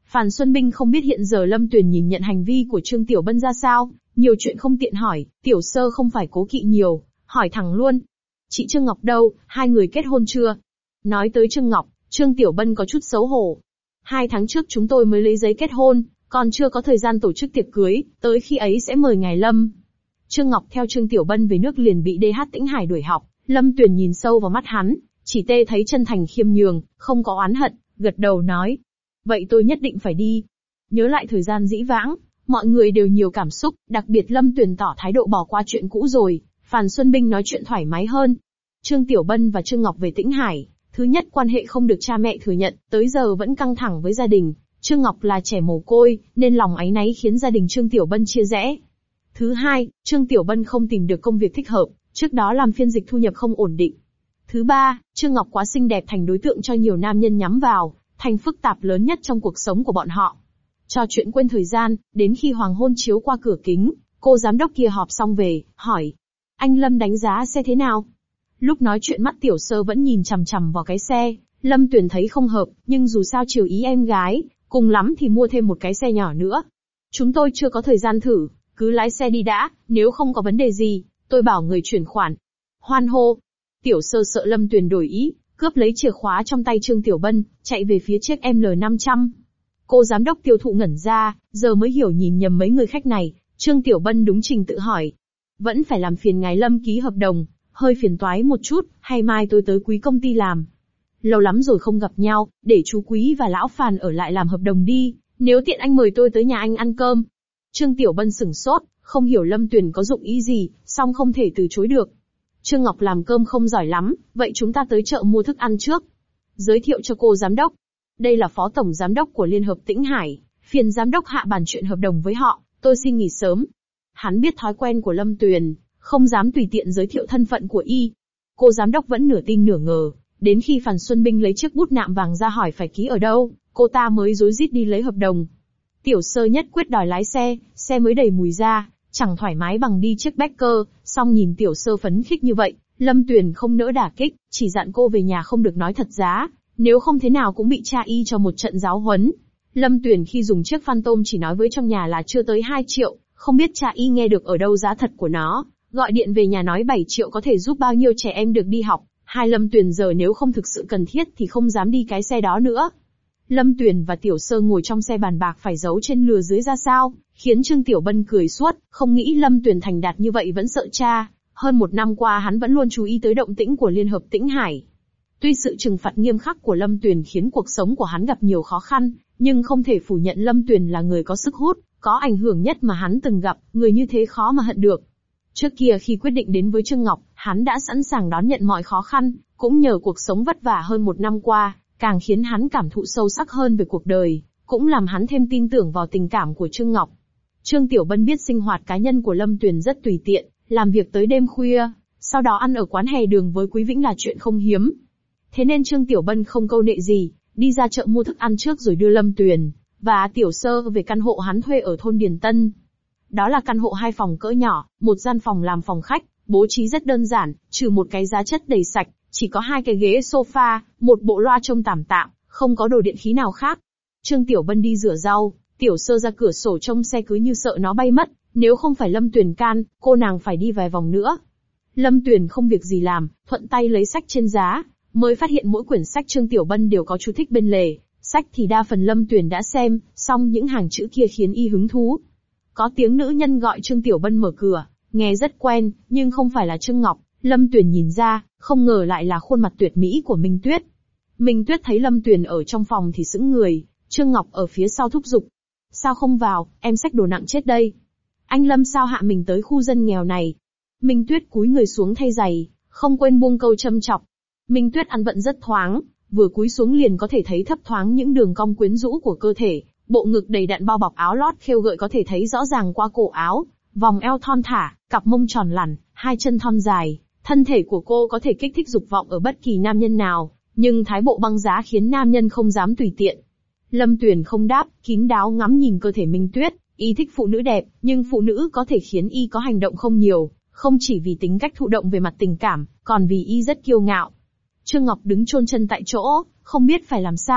Phan Xuân Binh không biết hiện giờ Lâm Tuyền nhìn nhận hành vi của Trương Tiểu Bân ra sao, nhiều chuyện không tiện hỏi, Tiểu Sơ không phải cố kỵ nhiều, hỏi thẳng luôn. Chị Trương Ngọc đâu, hai người kết hôn chưa? Nói tới Trương Ngọc, Trương Tiểu Bân có chút xấu hổ. Hai tháng trước chúng tôi mới lấy giấy kết hôn, còn chưa có thời gian tổ chức tiệc cưới, tới khi ấy sẽ mời ngài Lâm. Trương Ngọc theo Trương Tiểu Bân về nước liền bị đê hát Tĩnh Hải đuổi học, Lâm Tuyền nhìn sâu vào mắt hắn, chỉ tê thấy chân thành khiêm nhường, không có oán hận, gật đầu nói. Vậy tôi nhất định phải đi. Nhớ lại thời gian dĩ vãng, mọi người đều nhiều cảm xúc, đặc biệt Lâm Tuyền tỏ thái độ bỏ qua chuyện cũ rồi, Phan Xuân Binh nói chuyện thoải mái hơn. Trương Tiểu Bân và Trương Ngọc về Tĩnh Hải, thứ nhất quan hệ không được cha mẹ thừa nhận, tới giờ vẫn căng thẳng với gia đình. Trương Ngọc là trẻ mồ côi, nên lòng áy náy khiến gia đình Trương Tiểu Bân chia rẽ. Thứ hai, Trương Tiểu Bân không tìm được công việc thích hợp, trước đó làm phiên dịch thu nhập không ổn định. Thứ ba, Trương Ngọc quá xinh đẹp thành đối tượng cho nhiều nam nhân nhắm vào, thành phức tạp lớn nhất trong cuộc sống của bọn họ. Trò chuyện quên thời gian, đến khi hoàng hôn chiếu qua cửa kính, cô giám đốc kia họp xong về, hỏi. Anh Lâm đánh giá xe thế nào? Lúc nói chuyện mắt Tiểu Sơ vẫn nhìn chằm chằm vào cái xe, Lâm Tuyền thấy không hợp, nhưng dù sao chiều ý em gái, cùng lắm thì mua thêm một cái xe nhỏ nữa. Chúng tôi chưa có thời gian thử, cứ lái xe đi đã, nếu không có vấn đề gì, tôi bảo người chuyển khoản. Hoan hô. Tiểu Sơ sợ Lâm Tuyền đổi ý, cướp lấy chìa khóa trong tay Trương Tiểu Bân, chạy về phía chiếc em lờ năm trăm. Cô giám đốc tiêu thụ ngẩn ra, giờ mới hiểu nhìn nhầm mấy người khách này, Trương Tiểu Bân đúng trình tự hỏi. Vẫn phải làm phiền ngài Lâm ký hợp đồng, hơi phiền toái một chút, hay mai tôi tới Quý công ty làm. Lâu lắm rồi không gặp nhau, để chú Quý và lão Phàn ở lại làm hợp đồng đi, nếu tiện anh mời tôi tới nhà anh ăn cơm. Trương Tiểu Bân sửng sốt, không hiểu Lâm Tuyền có dụng ý gì, song không thể từ chối được. Trương Ngọc làm cơm không giỏi lắm, vậy chúng ta tới chợ mua thức ăn trước. Giới thiệu cho cô giám đốc. Đây là phó tổng giám đốc của Liên hợp Tĩnh Hải, phiền giám đốc hạ bàn chuyện hợp đồng với họ, tôi xin nghỉ sớm. Hắn biết thói quen của Lâm Tuyền, không dám tùy tiện giới thiệu thân phận của y. Cô giám đốc vẫn nửa tin nửa ngờ, đến khi Phan Xuân Binh lấy chiếc bút nạm vàng ra hỏi phải ký ở đâu, cô ta mới rối rít đi lấy hợp đồng. Tiểu Sơ nhất quyết đòi lái xe, xe mới đầy mùi ra, chẳng thoải mái bằng đi chiếc Becker, song nhìn Tiểu Sơ phấn khích như vậy, Lâm Tuyền không nỡ đả kích, chỉ dặn cô về nhà không được nói thật giá, nếu không thế nào cũng bị cha y cho một trận giáo huấn. Lâm Tuyền khi dùng chiếc Phantom chỉ nói với trong nhà là chưa tới hai triệu, không biết cha y nghe được ở đâu giá thật của nó, gọi điện về nhà nói bảy triệu có thể giúp bao nhiêu trẻ em được đi học. Hai Lâm Tuyền giờ nếu không thực sự cần thiết thì không dám đi cái xe đó nữa. Lâm Tuyền và Tiểu Sơ ngồi trong xe bàn bạc phải giấu trên lừa dưới ra sao, khiến Trương Tiểu Bân cười suốt, không nghĩ Lâm Tuyền thành đạt như vậy vẫn sợ cha. Hơn một năm qua hắn vẫn luôn chú ý tới động tĩnh của Liên hợp Tĩnh Hải. Tuy sự trừng phạt nghiêm khắc của Lâm Tuyền khiến cuộc sống của hắn gặp nhiều khó khăn, nhưng không thể phủ nhận Lâm Tuyền là người có sức hút, có ảnh hưởng nhất mà hắn từng gặp, người như thế khó mà hận được. Trước kia khi quyết định đến với Trương Ngọc, hắn đã sẵn sàng đón nhận mọi khó khăn, cũng nhờ cuộc sống vất vả hơn một năm qua, càng khiến hắn cảm thụ sâu sắc hơn về cuộc đời, cũng làm hắn thêm tin tưởng vào tình cảm của Trương Ngọc. Trương Tiểu Bân biết sinh hoạt cá nhân của Lâm Tuyền rất tùy tiện, làm việc tới đêm khuya, sau đó ăn ở quán hè đường với Quý Vĩnh là chuyện không hiếm. Thế nên Trương Tiểu Bân không câu nệ gì, đi ra chợ mua thức ăn trước rồi đưa Lâm Tuyền và Tiểu Sơ về căn hộ hắn thuê ở thôn Điền Tân. Đó là căn hộ hai phòng cỡ nhỏ, một gian phòng làm phòng khách, bố trí rất đơn giản, trừ một cái giá chất đầy sạch, chỉ có hai cái ghế sofa, một bộ loa trông tạm tạm, không có đồ điện khí nào khác. Trương Tiểu Bân đi rửa rau, Tiểu Sơ ra cửa sổ trông xe cứ như sợ nó bay mất, nếu không phải Lâm Tuyền can, cô nàng phải đi vài vòng nữa. Lâm Tuyền không việc gì làm, thuận tay lấy sách trên giá, mới phát hiện mỗi quyển sách Trương Tiểu Bân đều có chú thích bên lề, sách thì đa phần Lâm Tuyền đã xem, song những hàng chữ kia khiến y hứng thú. Có tiếng nữ nhân gọi Trương Tiểu Bân mở cửa, nghe rất quen, nhưng không phải là Trương Ngọc. Lâm Tuyền nhìn ra, không ngờ lại là khuôn mặt tuyệt mỹ của Minh Tuyết. Minh Tuyết thấy Lâm Tuyền ở trong phòng thì sững người, Trương Ngọc ở phía sau thúc giục. Sao không vào, em xách đồ nặng chết đây. Anh Lâm sao hạ mình tới khu dân nghèo này. Minh Tuyết cúi người xuống thay giày, không quên buông câu châm chọc. Minh Tuyết ăn vận rất thoáng, vừa cúi xuống liền có thể thấy thấp thoáng những đường cong quyến rũ của cơ thể, bộ ngực đầy đặn bao bọc áo lót khêu gợi có thể thấy rõ ràng qua cổ áo, vòng eo thon thả, cặp mông tròn lẳn, hai chân thon dài, thân thể của cô có thể kích thích dục vọng ở bất kỳ nam nhân nào, nhưng thái bộ băng giá khiến nam nhân không dám tùy tiện. Lâm Tuyền không đáp, kín đáo ngắm nhìn cơ thể Minh Tuyết, y thích phụ nữ đẹp, nhưng phụ nữ có thể khiến y có hành động không nhiều, không chỉ vì tính cách thụ động về mặt tình cảm, còn vì y rất kiêu ngạo. Trương Ngọc đứng chôn chân tại chỗ, không biết phải làm sao,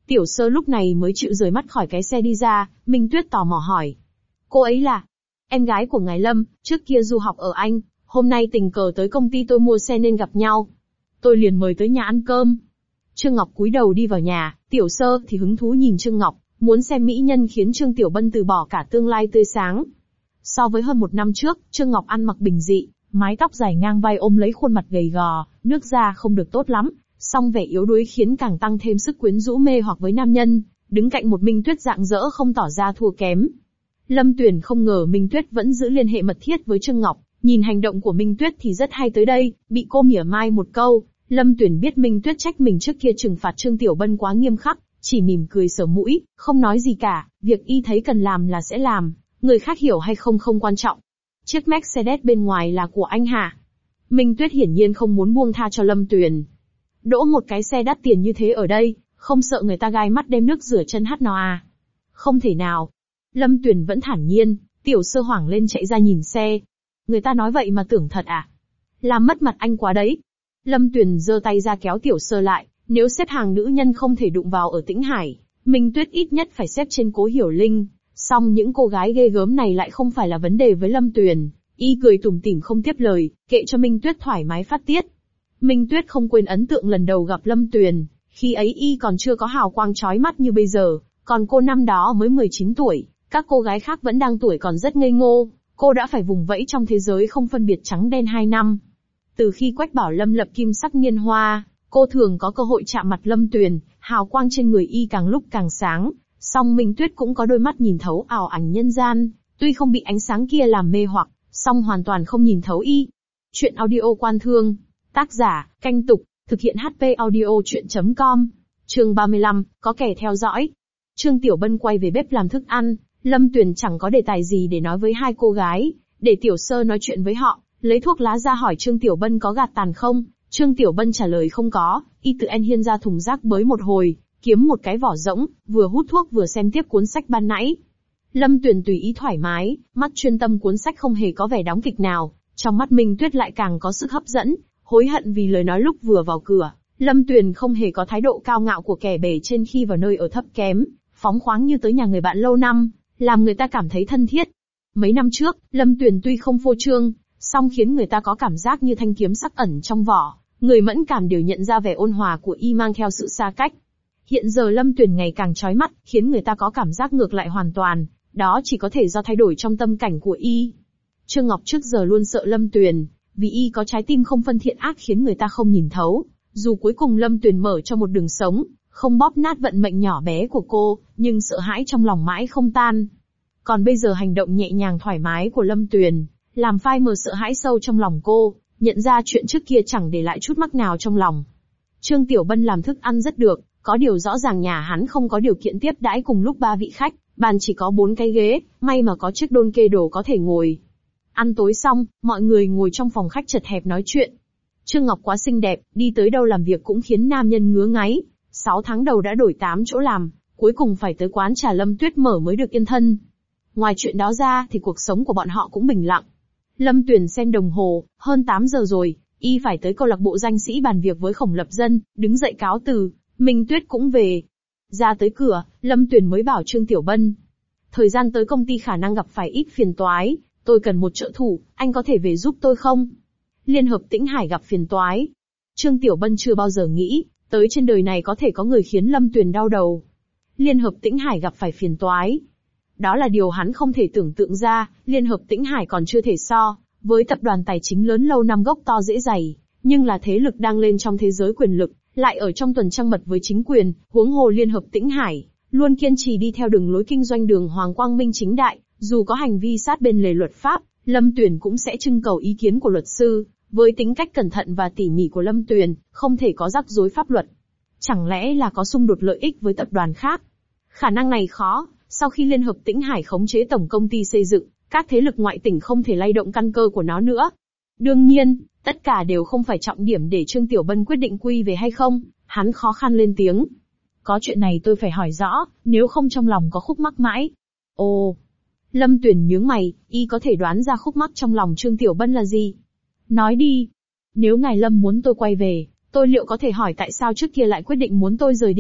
Tiểu Sơ lúc này mới chịu rời mắt khỏi cái xe đi ra, Minh Tuyết tò mò hỏi. Cô ấy là em gái của ngài Lâm, trước kia du học ở Anh, hôm nay tình cờ tới công ty tôi mua xe nên gặp nhau. Tôi liền mời tới nhà ăn cơm. Trương Ngọc cúi đầu đi vào nhà, Tiểu Sơ thì hứng thú nhìn Trương Ngọc, muốn xem mỹ nhân khiến Trương Tiểu Bân từ bỏ cả tương lai tươi sáng. So với hơn một năm trước, Trương Ngọc ăn mặc bình dị, mái tóc dài ngang vai ôm lấy khuôn mặt gầy gò, nước da không được tốt lắm, song vẻ yếu đuối khiến càng tăng thêm sức quyến rũ mê hoặc với nam nhân, đứng cạnh một Minh Tuyết rạng rỡ không tỏ ra thua kém. Lâm Tuyền không ngờ Minh Tuyết vẫn giữ liên hệ mật thiết với Trương Ngọc, nhìn hành động của Minh Tuyết thì rất hay tới đây, bị cô mỉa mai một câu, Lâm Tuyền biết Minh Tuyết trách mình trước kia trừng phạt Trương Tiểu Bân quá nghiêm khắc, chỉ mỉm cười sờ mũi, không nói gì cả, việc y thấy cần làm là sẽ làm, người khác hiểu hay không không quan trọng. Chiếc Mercedes bên ngoài là của anh hả? Minh Tuyết hiển nhiên không muốn buông tha cho Lâm Tuyền. Đỗ một cái xe đắt tiền như thế ở đây, không sợ người ta gai mắt đem nước rửa chân hắt nó à? Không thể nào. Lâm Tuyền vẫn thản nhiên, Tiểu Sơ hoảng lên chạy ra nhìn xe. Người ta nói vậy mà tưởng thật à? Làm mất mặt anh quá đấy. Lâm Tuyền giơ tay ra kéo Tiểu Sơ lại, nếu xếp hàng nữ nhân không thể đụng vào ở Tĩnh Hải, Minh Tuyết ít nhất phải xếp trên Cố Hiểu Linh. Song những cô gái ghê gớm này lại không phải là vấn đề với Lâm Tuyền, y cười tủm tỉm không tiếp lời, kệ cho Minh Tuyết thoải mái phát tiết. Minh Tuyết không quên ấn tượng lần đầu gặp Lâm Tuyền, khi ấy y còn chưa có hào quang chói mắt như bây giờ, còn cô năm đó mới mười chín tuổi, các cô gái khác vẫn đang tuổi còn rất ngây ngô, cô đã phải vùng vẫy trong thế giới không phân biệt trắng đen hai năm. Từ khi Quách Bảo Lâm lập Kim Sắc Niên Hoa, cô thường có cơ hội chạm mặt Lâm Tuyền, hào quang trên người y càng lúc càng sáng. Song Minh Tuyết cũng có đôi mắt nhìn thấu ảo ảnh nhân gian, tuy không bị ánh sáng kia làm mê hoặc, song hoàn toàn không nhìn thấu y. Chuyện audio Quan Thương, tác giả, Canh Tục, thực hiện hát pê audio chuyện chấm com. Chương ba mươi lăm, có kẻ theo dõi. Trương Tiểu Bân quay về bếp làm thức ăn, Lâm Tuyền chẳng có đề tài gì để nói với hai cô gái, để Tiểu Sơ nói chuyện với họ, lấy thuốc lá ra hỏi Trương Tiểu Bân có gạt tàn không. Trương Tiểu Bân trả lời không có, y tự en hiên ra thùng rác bới một hồi, kiếm một cái vỏ rỗng, vừa hút thuốc vừa xem tiếp cuốn sách ban nãy. Lâm Tuyền tùy ý thoải mái, mắt chuyên tâm cuốn sách không hề có vẻ đóng kịch nào, trong mắt Minh Tuyết lại càng có sức hấp dẫn, hối hận vì lời nói lúc vừa vào cửa. Lâm Tuyền không hề có thái độ cao ngạo của kẻ bề trên khi vào nơi ở thấp kém, phóng khoáng như tới nhà người bạn lâu năm, làm người ta cảm thấy thân thiết. Mấy năm trước, Lâm Tuyền tuy không phô trương, song khiến người ta có cảm giác như thanh kiếm sắc ẩn trong vỏ, người mẫn cảm đều nhận ra vẻ ôn hòa của y mang theo sự xa cách. Hiện giờ Lâm Tuyền ngày càng chói mắt, khiến người ta có cảm giác ngược lại hoàn toàn, đó chỉ có thể do thay đổi trong tâm cảnh của y. Trương Ngọc trước giờ luôn sợ Lâm Tuyền, vì y có trái tim không phân thiện ác khiến người ta không nhìn thấu. Dù cuối cùng Lâm Tuyền mở cho một đường sống, không bóp nát vận mệnh nhỏ bé của cô, nhưng sợ hãi trong lòng mãi không tan. Còn bây giờ hành động nhẹ nhàng thoải mái của Lâm Tuyền, làm phai mờ sợ hãi sâu trong lòng cô, nhận ra chuyện trước kia chẳng để lại chút mắc nào trong lòng. Trương Tiểu Bân làm thức ăn rất được, có điều rõ ràng nhà hắn không có điều kiện tiếp đãi cùng lúc ba vị khách, bàn chỉ có bốn cái ghế, may mà có chiếc đôn kê đồ có thể ngồi. Ăn tối xong, mọi người ngồi trong phòng khách chật hẹp nói chuyện. Trương Ngọc quá xinh đẹp, đi tới đâu làm việc cũng khiến nam nhân ngứa ngáy. Sáu tháng đầu đã đổi tám chỗ làm, cuối cùng phải tới quán trà Lâm Tuyết mở mới được yên thân. Ngoài chuyện đó ra thì cuộc sống của bọn họ cũng bình lặng. Lâm Tuyền xem đồng hồ, hơn tám giờ rồi, y phải tới câu lạc bộ danh sĩ bàn việc với Khổng Lập Dân, đứng dậy cáo từ. Minh Tuyết cũng về. Ra tới cửa, Lâm Tuyền mới bảo Trương Tiểu Bân. Thời gian tới công ty khả năng gặp phải ít phiền toái, tôi cần một trợ thủ, anh có thể về giúp tôi không? Liên hợp Tĩnh Hải gặp phiền toái. Trương Tiểu Bân chưa bao giờ nghĩ, tới trên đời này có thể có người khiến Lâm Tuyền đau đầu. Liên hợp Tĩnh Hải gặp phải phiền toái. Đó là điều hắn không thể tưởng tượng ra, Liên hợp Tĩnh Hải còn chưa thể so với tập đoàn tài chính lớn lâu năm gốc to dễ dày, nhưng là thế lực đang lên trong thế giới quyền lực, lại ở trong tuần trăng mật với chính quyền, huống hồ Liên hợp Tĩnh Hải luôn kiên trì đi theo đường lối kinh doanh đường hoàng quang minh chính đại, dù có hành vi sát bên lề luật pháp, Lâm Tuyền cũng sẽ trưng cầu ý kiến của luật sư. Với tính cách cẩn thận và tỉ mỉ của Lâm Tuyền, không thể có rắc rối pháp luật. Chẳng lẽ là có xung đột lợi ích với tập đoàn khác? Khả năng này khó, sau khi Liên hợp Tĩnh Hải khống chế tổng công ty xây dựng, các thế lực ngoại tỉnh không thể lay động căn cơ của nó nữa. Đương nhiên, tất cả đều không phải trọng điểm để Trương Tiểu Bân quyết định quy về hay không, hắn khó khăn lên tiếng. Có chuyện này tôi phải hỏi rõ, nếu không trong lòng có khúc mắc mãi. Ồ! Lâm Tuyền nhướng mày, y có thể đoán ra khúc mắc trong lòng Trương Tiểu Bân là gì? Nói đi. Nếu ngài Lâm muốn tôi quay về, tôi liệu có thể hỏi tại sao trước kia lại quyết định muốn tôi rời đi,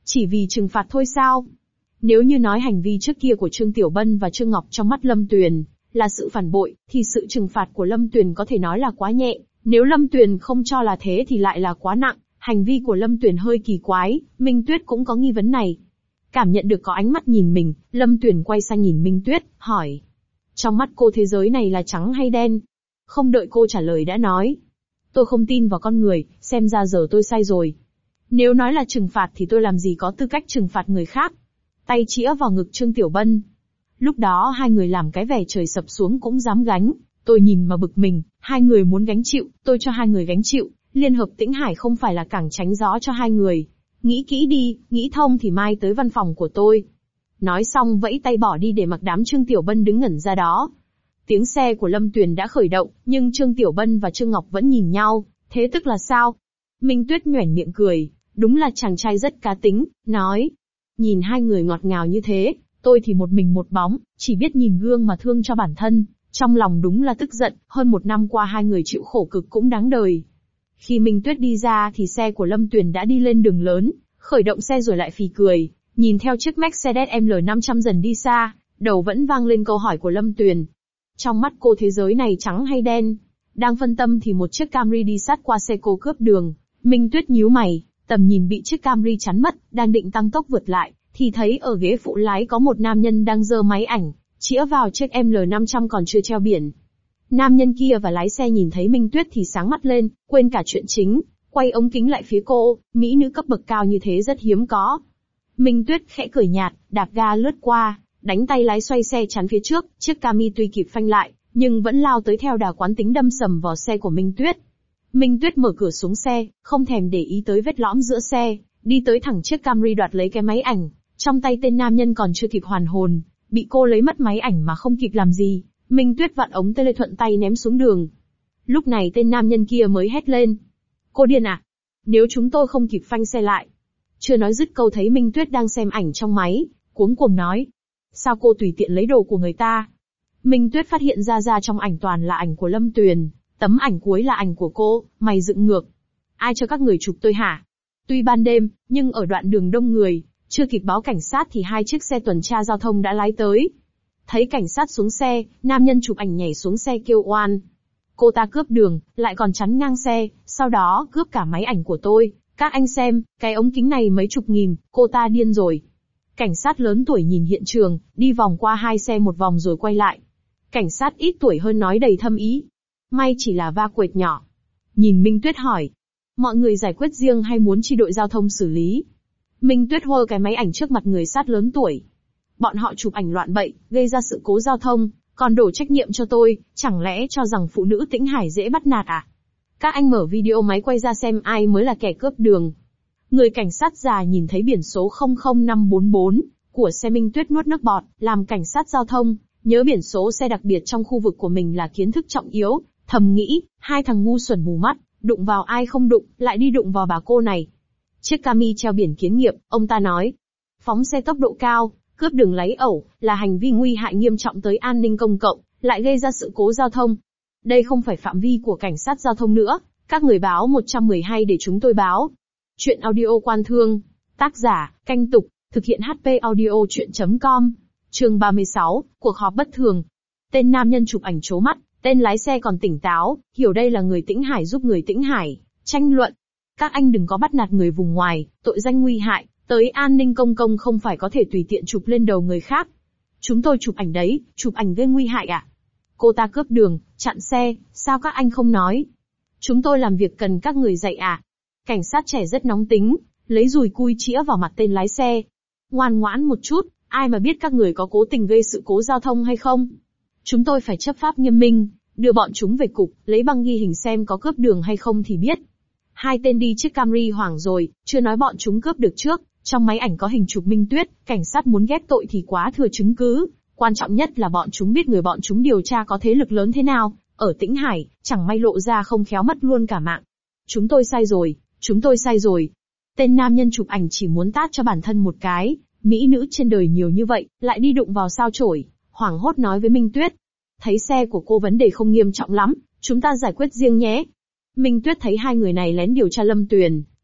Chỉ vì trừng phạt thôi sao? Nếu như nói hành vi trước kia của Trương Tiểu Bân và Trương Ngọc trong mắt Lâm Tuyền là sự phản bội, thì sự trừng phạt của Lâm Tuyền có thể nói là quá nhẹ. Nếu Lâm Tuyền không cho là thế thì lại là quá nặng. Hành vi của Lâm Tuyền hơi kỳ quái, Minh Tuyết cũng có nghi vấn này. Cảm nhận được có ánh mắt nhìn mình, Lâm Tuyền quay sang nhìn Minh Tuyết, hỏi. Trong mắt cô thế giới này là trắng hay đen? Không đợi cô trả lời đã nói. Tôi không tin vào con người, xem ra giờ tôi sai rồi. Nếu nói là trừng phạt thì tôi làm gì có tư cách trừng phạt người khác. Tay chĩa vào ngực Trương Tiểu Bân. Lúc đó hai người làm cái vẻ trời sập xuống cũng dám gánh. Tôi nhìn mà bực mình, hai người muốn gánh chịu, tôi cho hai người gánh chịu. Liên hợp Tĩnh Hải không phải là cảng tránh gió cho hai người. Nghĩ kỹ đi, nghĩ thông thì mai tới văn phòng của tôi. Nói xong vẫy tay bỏ đi để mặc đám Trương Tiểu Bân đứng ngẩn ra đó. Tiếng xe của Lâm Tuyền đã khởi động, nhưng Trương Tiểu Bân và Trương Ngọc vẫn nhìn nhau, thế tức là sao? Minh Tuyết nhoẻn miệng cười, đúng là chàng trai rất cá tính, nói. Nhìn hai người ngọt ngào như thế, tôi thì một mình một bóng, chỉ biết nhìn gương mà thương cho bản thân, trong lòng đúng là tức giận, hơn một năm qua hai người chịu khổ cực cũng đáng đời. Khi Minh Tuyết đi ra thì xe của Lâm Tuyền đã đi lên đường lớn, khởi động xe rồi lại phì cười, nhìn theo chiếc Mercedes M L năm trăm dần đi xa, đầu vẫn vang lên câu hỏi của Lâm Tuyền. Trong mắt cô thế giới này trắng hay đen? Đang phân tâm thì một chiếc Camry đi sát qua xe cô cướp đường, Minh Tuyết nhíu mày, tầm nhìn bị chiếc Camry chắn mất, đang định tăng tốc vượt lại, thì thấy ở ghế phụ lái có một nam nhân đang giơ máy ảnh, chĩa vào chiếc M L năm trăm còn chưa treo biển. Nam nhân kia và lái xe nhìn thấy Minh Tuyết thì sáng mắt lên, quên cả chuyện chính, quay ống kính lại phía cô, mỹ nữ cấp bậc cao như thế rất hiếm có. Minh Tuyết khẽ cười nhạt, đạp ga lướt qua, đánh tay lái xoay xe chắn phía trước, chiếc Camry tuy kịp phanh lại, nhưng vẫn lao tới theo đà quán tính đâm sầm vào xe của Minh Tuyết. Minh Tuyết mở cửa xuống xe, không thèm để ý tới vết lõm giữa xe, đi tới thẳng chiếc Camry đoạt lấy cái máy ảnh, trong tay tên nam nhân còn chưa kịp hoàn hồn, bị cô lấy mất máy ảnh mà không kịp làm gì, Minh Tuyết vặn ống tele thuận tay ném xuống đường. Lúc này tên nam nhân kia mới hét lên. Cô điên à? Nếu chúng tôi không kịp phanh xe lại. Chưa nói dứt câu thấy Minh Tuyết đang xem ảnh trong máy, cuống cuồng nói. Sao cô tùy tiện lấy đồ của người ta? Minh Tuyết phát hiện ra ra trong ảnh toàn là ảnh của Lâm Tuyền, tấm ảnh cuối là ảnh của cô, mày dựng ngược. Ai cho các người chụp tôi hả? Tuy ban đêm, nhưng ở đoạn đường đông người, chưa kịp báo cảnh sát thì hai chiếc xe tuần tra giao thông đã lái tới. Thấy cảnh sát xuống xe, nam nhân chụp ảnh nhảy xuống xe kêu oan. Cô ta cướp đường, lại còn chắn ngang xe, sau đó cướp cả máy ảnh của tôi. Các anh xem, cái ống kính này mấy chục nghìn, cô ta điên rồi. Cảnh sát lớn tuổi nhìn hiện trường, đi vòng qua hai xe một vòng rồi quay lại. Cảnh sát ít tuổi hơn nói đầy thâm ý. May chỉ là va quệt nhỏ. Nhìn Minh Tuyết hỏi. Mọi người giải quyết riêng hay muốn chi đội giao thông xử lý? Minh Tuyết hô cái máy ảnh trước mặt người sát lớn tuổi. Bọn họ chụp ảnh loạn bậy, gây ra sự cố giao thông, còn đổ trách nhiệm cho tôi, chẳng lẽ cho rằng phụ nữ Tĩnh Hải dễ bắt nạt à? Các anh mở video máy quay ra xem ai mới là kẻ cướp đường. Người cảnh sát già nhìn thấy biển số không không năm bốn bốn của xe Minh Tuyết nuốt nước bọt, làm cảnh sát giao thông, nhớ biển số xe đặc biệt trong khu vực của mình là kiến thức trọng yếu, thầm nghĩ, hai thằng ngu xuẩn mù mắt, đụng vào ai không đụng, lại đi đụng vào bà cô này. Chiếc Camry treo biển kiến nghiệp, ông ta nói. Phóng xe tốc độ cao, cướp đường lấy ẩu, là hành vi nguy hại nghiêm trọng tới an ninh công cộng, lại gây ra sự cố giao thông. Đây không phải phạm vi của cảnh sát giao thông nữa, các người báo một một hai để chúng tôi báo. Chuyện audio Quan Thương, tác giả, Canh Tục, thực hiện hát pê audio chuyện chấm com, chương ba mươi sáu, cuộc họp bất thường. Tên nam nhân chụp ảnh trố mắt, tên lái xe còn tỉnh táo, hiểu đây là người Tĩnh Hải giúp người Tĩnh Hải, tranh luận. Các anh đừng có bắt nạt người vùng ngoài, tội danh nguy hại, tới an ninh công cộng không phải có thể tùy tiện chụp lên đầu người khác. Chúng tôi chụp ảnh đấy, chụp ảnh gây nguy hại à? Cô ta cướp đường, chặn xe, sao các anh không nói? Chúng tôi làm việc cần các người dạy à? Cảnh sát trẻ rất nóng tính, lấy dùi cui chĩa vào mặt tên lái xe. Ngoan ngoãn một chút, ai mà biết các người có cố tình gây sự cố giao thông hay không? Chúng tôi phải chấp pháp nghiêm minh, đưa bọn chúng về cục, lấy băng ghi hình xem có cướp đường hay không thì biết. Hai tên đi chiếc Camry hoảng rồi, chưa nói bọn chúng cướp được trước, trong máy ảnh có hình chụp Minh Tuyết, cảnh sát muốn ghép tội thì quá thừa chứng cứ. Quan trọng nhất là bọn chúng biết người bọn chúng điều tra có thế lực lớn thế nào, ở Tĩnh Hải, chẳng may lộ ra không khéo mất luôn cả mạng. Chúng tôi sai rồi, chúng tôi sai rồi. Tên nam nhân chụp ảnh chỉ muốn tát cho bản thân một cái, mỹ nữ trên đời nhiều như vậy, lại đi đụng vào sao chổi, hoảng hốt nói với Minh Tuyết. Thấy xe của cô vấn đề không nghiêm trọng lắm, chúng ta giải quyết riêng nhé. Minh Tuyết thấy hai người này lén điều tra Lâm Tuyền,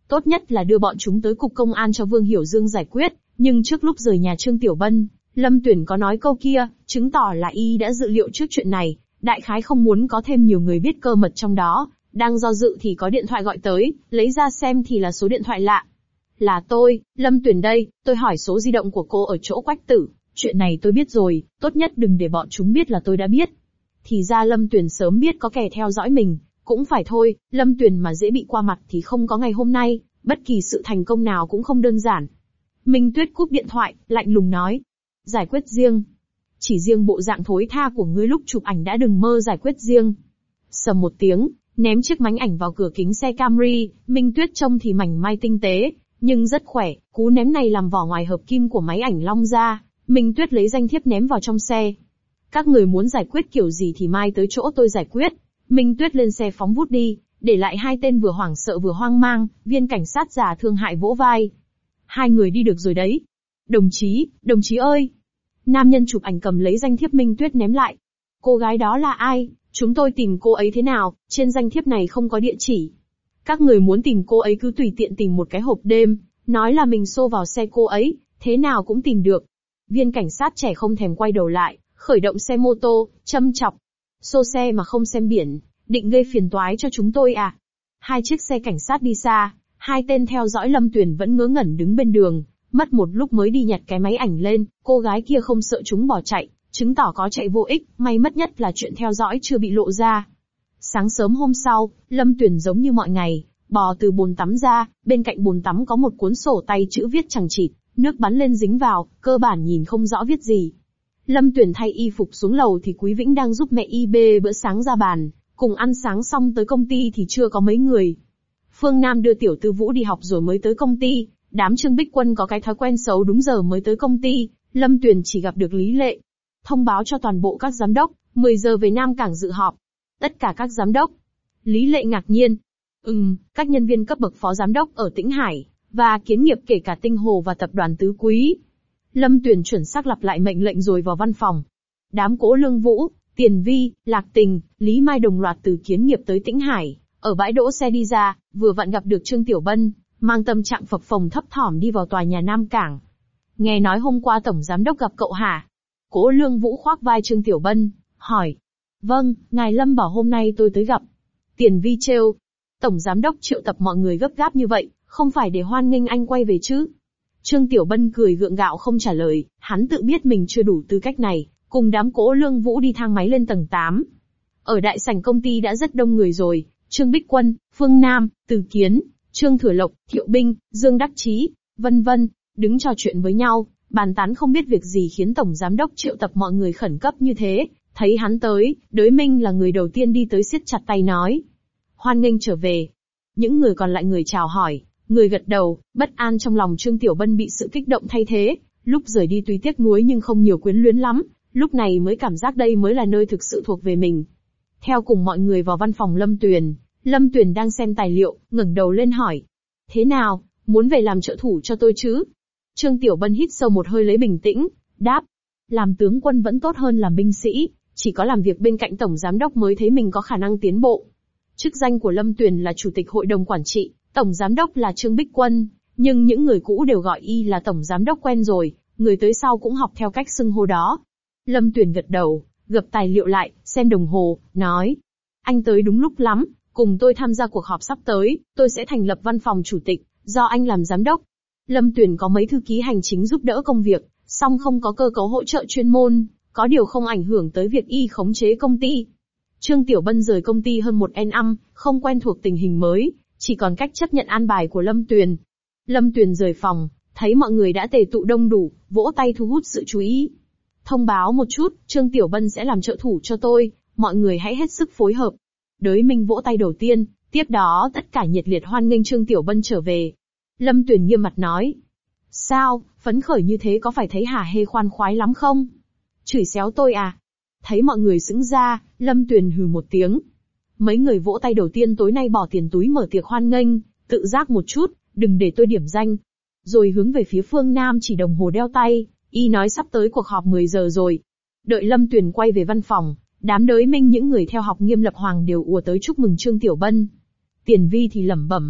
tốt nhất là đưa bọn chúng tới cục công an cho Vương Hiểu Dương giải quyết, nhưng trước lúc rời nhà Trương Tiểu Bân, Lâm Tuyển có nói câu kia, chứng tỏ là y đã dự liệu trước chuyện này, đại khái không muốn có thêm nhiều người biết cơ mật trong đó, đang do dự thì có điện thoại gọi tới, lấy ra xem thì là số điện thoại lạ. Là tôi, Lâm Tuyển đây, tôi hỏi số di động của cô ở chỗ Quách Tử, chuyện này tôi biết rồi, tốt nhất đừng để bọn chúng biết là tôi đã biết. Thì ra Lâm Tuyển sớm biết có kẻ theo dõi mình, cũng phải thôi, Lâm Tuyển mà dễ bị qua mặt thì không có ngày hôm nay, bất kỳ sự thành công nào cũng không đơn giản. Minh Tuyết cúp điện thoại, lạnh lùng nói. Giải quyết riêng. Chỉ riêng bộ dạng thối tha của ngươi lúc chụp ảnh đã đừng mơ giải quyết riêng. Sầm một tiếng, ném chiếc máy ảnh vào cửa kính xe Camry, Minh Tuyết trông thì mảnh mai tinh tế, nhưng rất khỏe, cú ném này làm vỏ ngoài hợp kim của máy ảnh long ra, Minh Tuyết lấy danh thiếp ném vào trong xe. Các người muốn giải quyết kiểu gì thì mai tới chỗ tôi giải quyết. Minh Tuyết lên xe phóng vút đi, để lại hai tên vừa hoảng sợ vừa hoang mang, viên cảnh sát già thương hại vỗ vai. Hai người đi được rồi đấy. Đồng chí, đồng chí ơi! Nam nhân chụp ảnh cầm lấy danh thiếp Minh Tuyết ném lại. Cô gái đó là ai? Chúng tôi tìm cô ấy thế nào? Trên danh thiếp này không có địa chỉ. Các người muốn tìm cô ấy cứ tùy tiện tìm một cái hộp đêm, nói là mình xô vào xe cô ấy, thế nào cũng tìm được. Viên cảnh sát trẻ không thèm quay đầu lại, khởi động xe mô tô, châm chọc. Xô xe mà không xem biển, định gây phiền toái cho chúng tôi à? Hai chiếc xe cảnh sát đi xa, hai tên theo dõi Lâm Tuyển vẫn ngớ ngẩn đứng bên đường, mất một lúc mới đi nhặt cái máy ảnh lên, cô gái kia không sợ chúng bỏ chạy, chứng tỏ có chạy vô ích, may mất nhất là chuyện theo dõi chưa bị lộ ra. Sáng sớm hôm sau, Lâm Tuyển giống như mọi ngày, bò từ bồn tắm ra, bên cạnh bồn tắm có một cuốn sổ tay chữ viết chằng chịt, nước bắn lên dính vào, cơ bản nhìn không rõ viết gì. Lâm Tuyển thay y phục xuống lầu thì Quý Vĩnh đang giúp mẹ y bê bữa sáng ra bàn, cùng ăn sáng xong tới công ty thì chưa có mấy người. Phương Nam đưa Tiểu Tư Vũ đi học rồi mới tới công ty, đám Trương Bích Quân có cái thói quen xấu đúng giờ mới tới công ty, Lâm Tuyển chỉ gặp được Lý Lệ. Thông báo cho toàn bộ các giám đốc, mười giờ về Nam Cảng dự họp. Tất cả các giám đốc. Lý Lệ ngạc nhiên. Ừm, các nhân viên cấp bậc phó giám đốc ở Tĩnh Hải, và kiến nghiệp kể cả Tinh Hồ và tập đoàn Tứ Quý. Lâm Tuyển chuẩn xác lặp lại mệnh lệnh rồi vào văn phòng. Đám Cố Lương Vũ, Tiền Vi, Lạc Tình, Lý Mai đồng loạt từ kiến nghiệp tới Tĩnh Hải, ở bãi đỗ xe đi ra, vừa vặn gặp được Trương Tiểu Bân, mang tâm trạng phập phồng thấp thỏm đi vào tòa nhà Nam Cảng. Nghe nói hôm qua tổng giám đốc gặp cậu hả? Cố Lương Vũ khoác vai Trương Tiểu Bân, hỏi. Vâng, ngài Lâm bảo hôm nay tôi tới gặp. Tiền Vi trêu. Tổng giám đốc triệu tập mọi người gấp gáp như vậy, không phải để hoan nghênh anh quay về chứ? Trương Tiểu Bân cười gượng gạo không trả lời, hắn tự biết mình chưa đủ tư cách này, cùng đám Cố Lương Vũ đi thang máy lên tầng tám. Ở đại sảnh công ty đã rất đông người rồi, Trương Bích Quân, Phương Nam, Từ Kiến, Trương Thừa Lộc, Thiệu Binh, Dương Đắc Chí, vân vân, đứng trò chuyện với nhau, bàn tán không biết việc gì khiến tổng giám đốc triệu tập mọi người khẩn cấp như thế. Thấy hắn tới, Đới Minh là người đầu tiên đi tới siết chặt tay nói. Hoan nghênh trở về. Những người còn lại người chào hỏi, người gật đầu, bất an trong lòng Trương Tiểu Bân bị sự kích động thay thế, lúc rời đi tuy tiếc nuối nhưng không nhiều quyến luyến lắm, lúc này mới cảm giác đây mới là nơi thực sự thuộc về mình. Theo cùng mọi người vào văn phòng Lâm Tuyền, Lâm Tuyền đang xem tài liệu, ngẩng đầu lên hỏi. Thế nào, muốn về làm trợ thủ cho tôi chứ? Trương Tiểu Bân hít sâu một hơi lấy bình tĩnh, đáp. Làm tướng quân vẫn tốt hơn làm binh sĩ, chỉ có làm việc bên cạnh tổng giám đốc mới thấy mình có khả năng tiến bộ. Chức danh của Lâm Tuyền là chủ tịch hội đồng quản trị, tổng giám đốc là Trương Bích Quân, nhưng những người cũ đều gọi y là tổng giám đốc quen rồi, người tới sau cũng học theo cách xưng hô đó. Lâm Tuyền gật đầu, gập tài liệu lại, xem đồng hồ, nói. Anh tới đúng lúc lắm, cùng tôi tham gia cuộc họp sắp tới, tôi sẽ thành lập văn phòng chủ tịch, do anh làm giám đốc. Lâm Tuyền có mấy thư ký hành chính giúp đỡ công việc, song không có cơ cấu hỗ trợ chuyên môn, có điều không ảnh hưởng tới việc y khống chế công ty. Trương Tiểu Bân rời công ty hơn một năm, không quen thuộc tình hình mới, chỉ còn cách chấp nhận an bài của Lâm Tuyền. Lâm Tuyền rời phòng, thấy mọi người đã tề tụ đông đủ, vỗ tay thu hút sự chú ý. Thông báo một chút, Trương Tiểu Bân sẽ làm trợ thủ cho tôi, mọi người hãy hết sức phối hợp. Đới Minh vỗ tay đầu tiên, tiếp đó tất cả nhiệt liệt hoan nghênh Trương Tiểu Bân trở về. Lâm Tuyền nghiêm mặt nói. Sao, phấn khởi như thế có phải thấy hả hê khoan khoái lắm không? Chửi xéo tôi à? Thấy mọi người sững ra, Lâm Tuyền hừ một tiếng. Mấy người vỗ tay đầu tiên tối nay bỏ tiền túi mở tiệc hoan nghênh, tự giác một chút, đừng để tôi điểm danh. Rồi hướng về phía Phương Nam chỉ đồng hồ đeo tay, y nói sắp tới cuộc họp mười giờ rồi. Đợi Lâm Tuyền quay về văn phòng, đám Đới Minh những người theo học Nghiêm Lập Hoàng đều ùa tới chúc mừng Trương Tiểu Bân. Tiền Vi thì lẩm bẩm.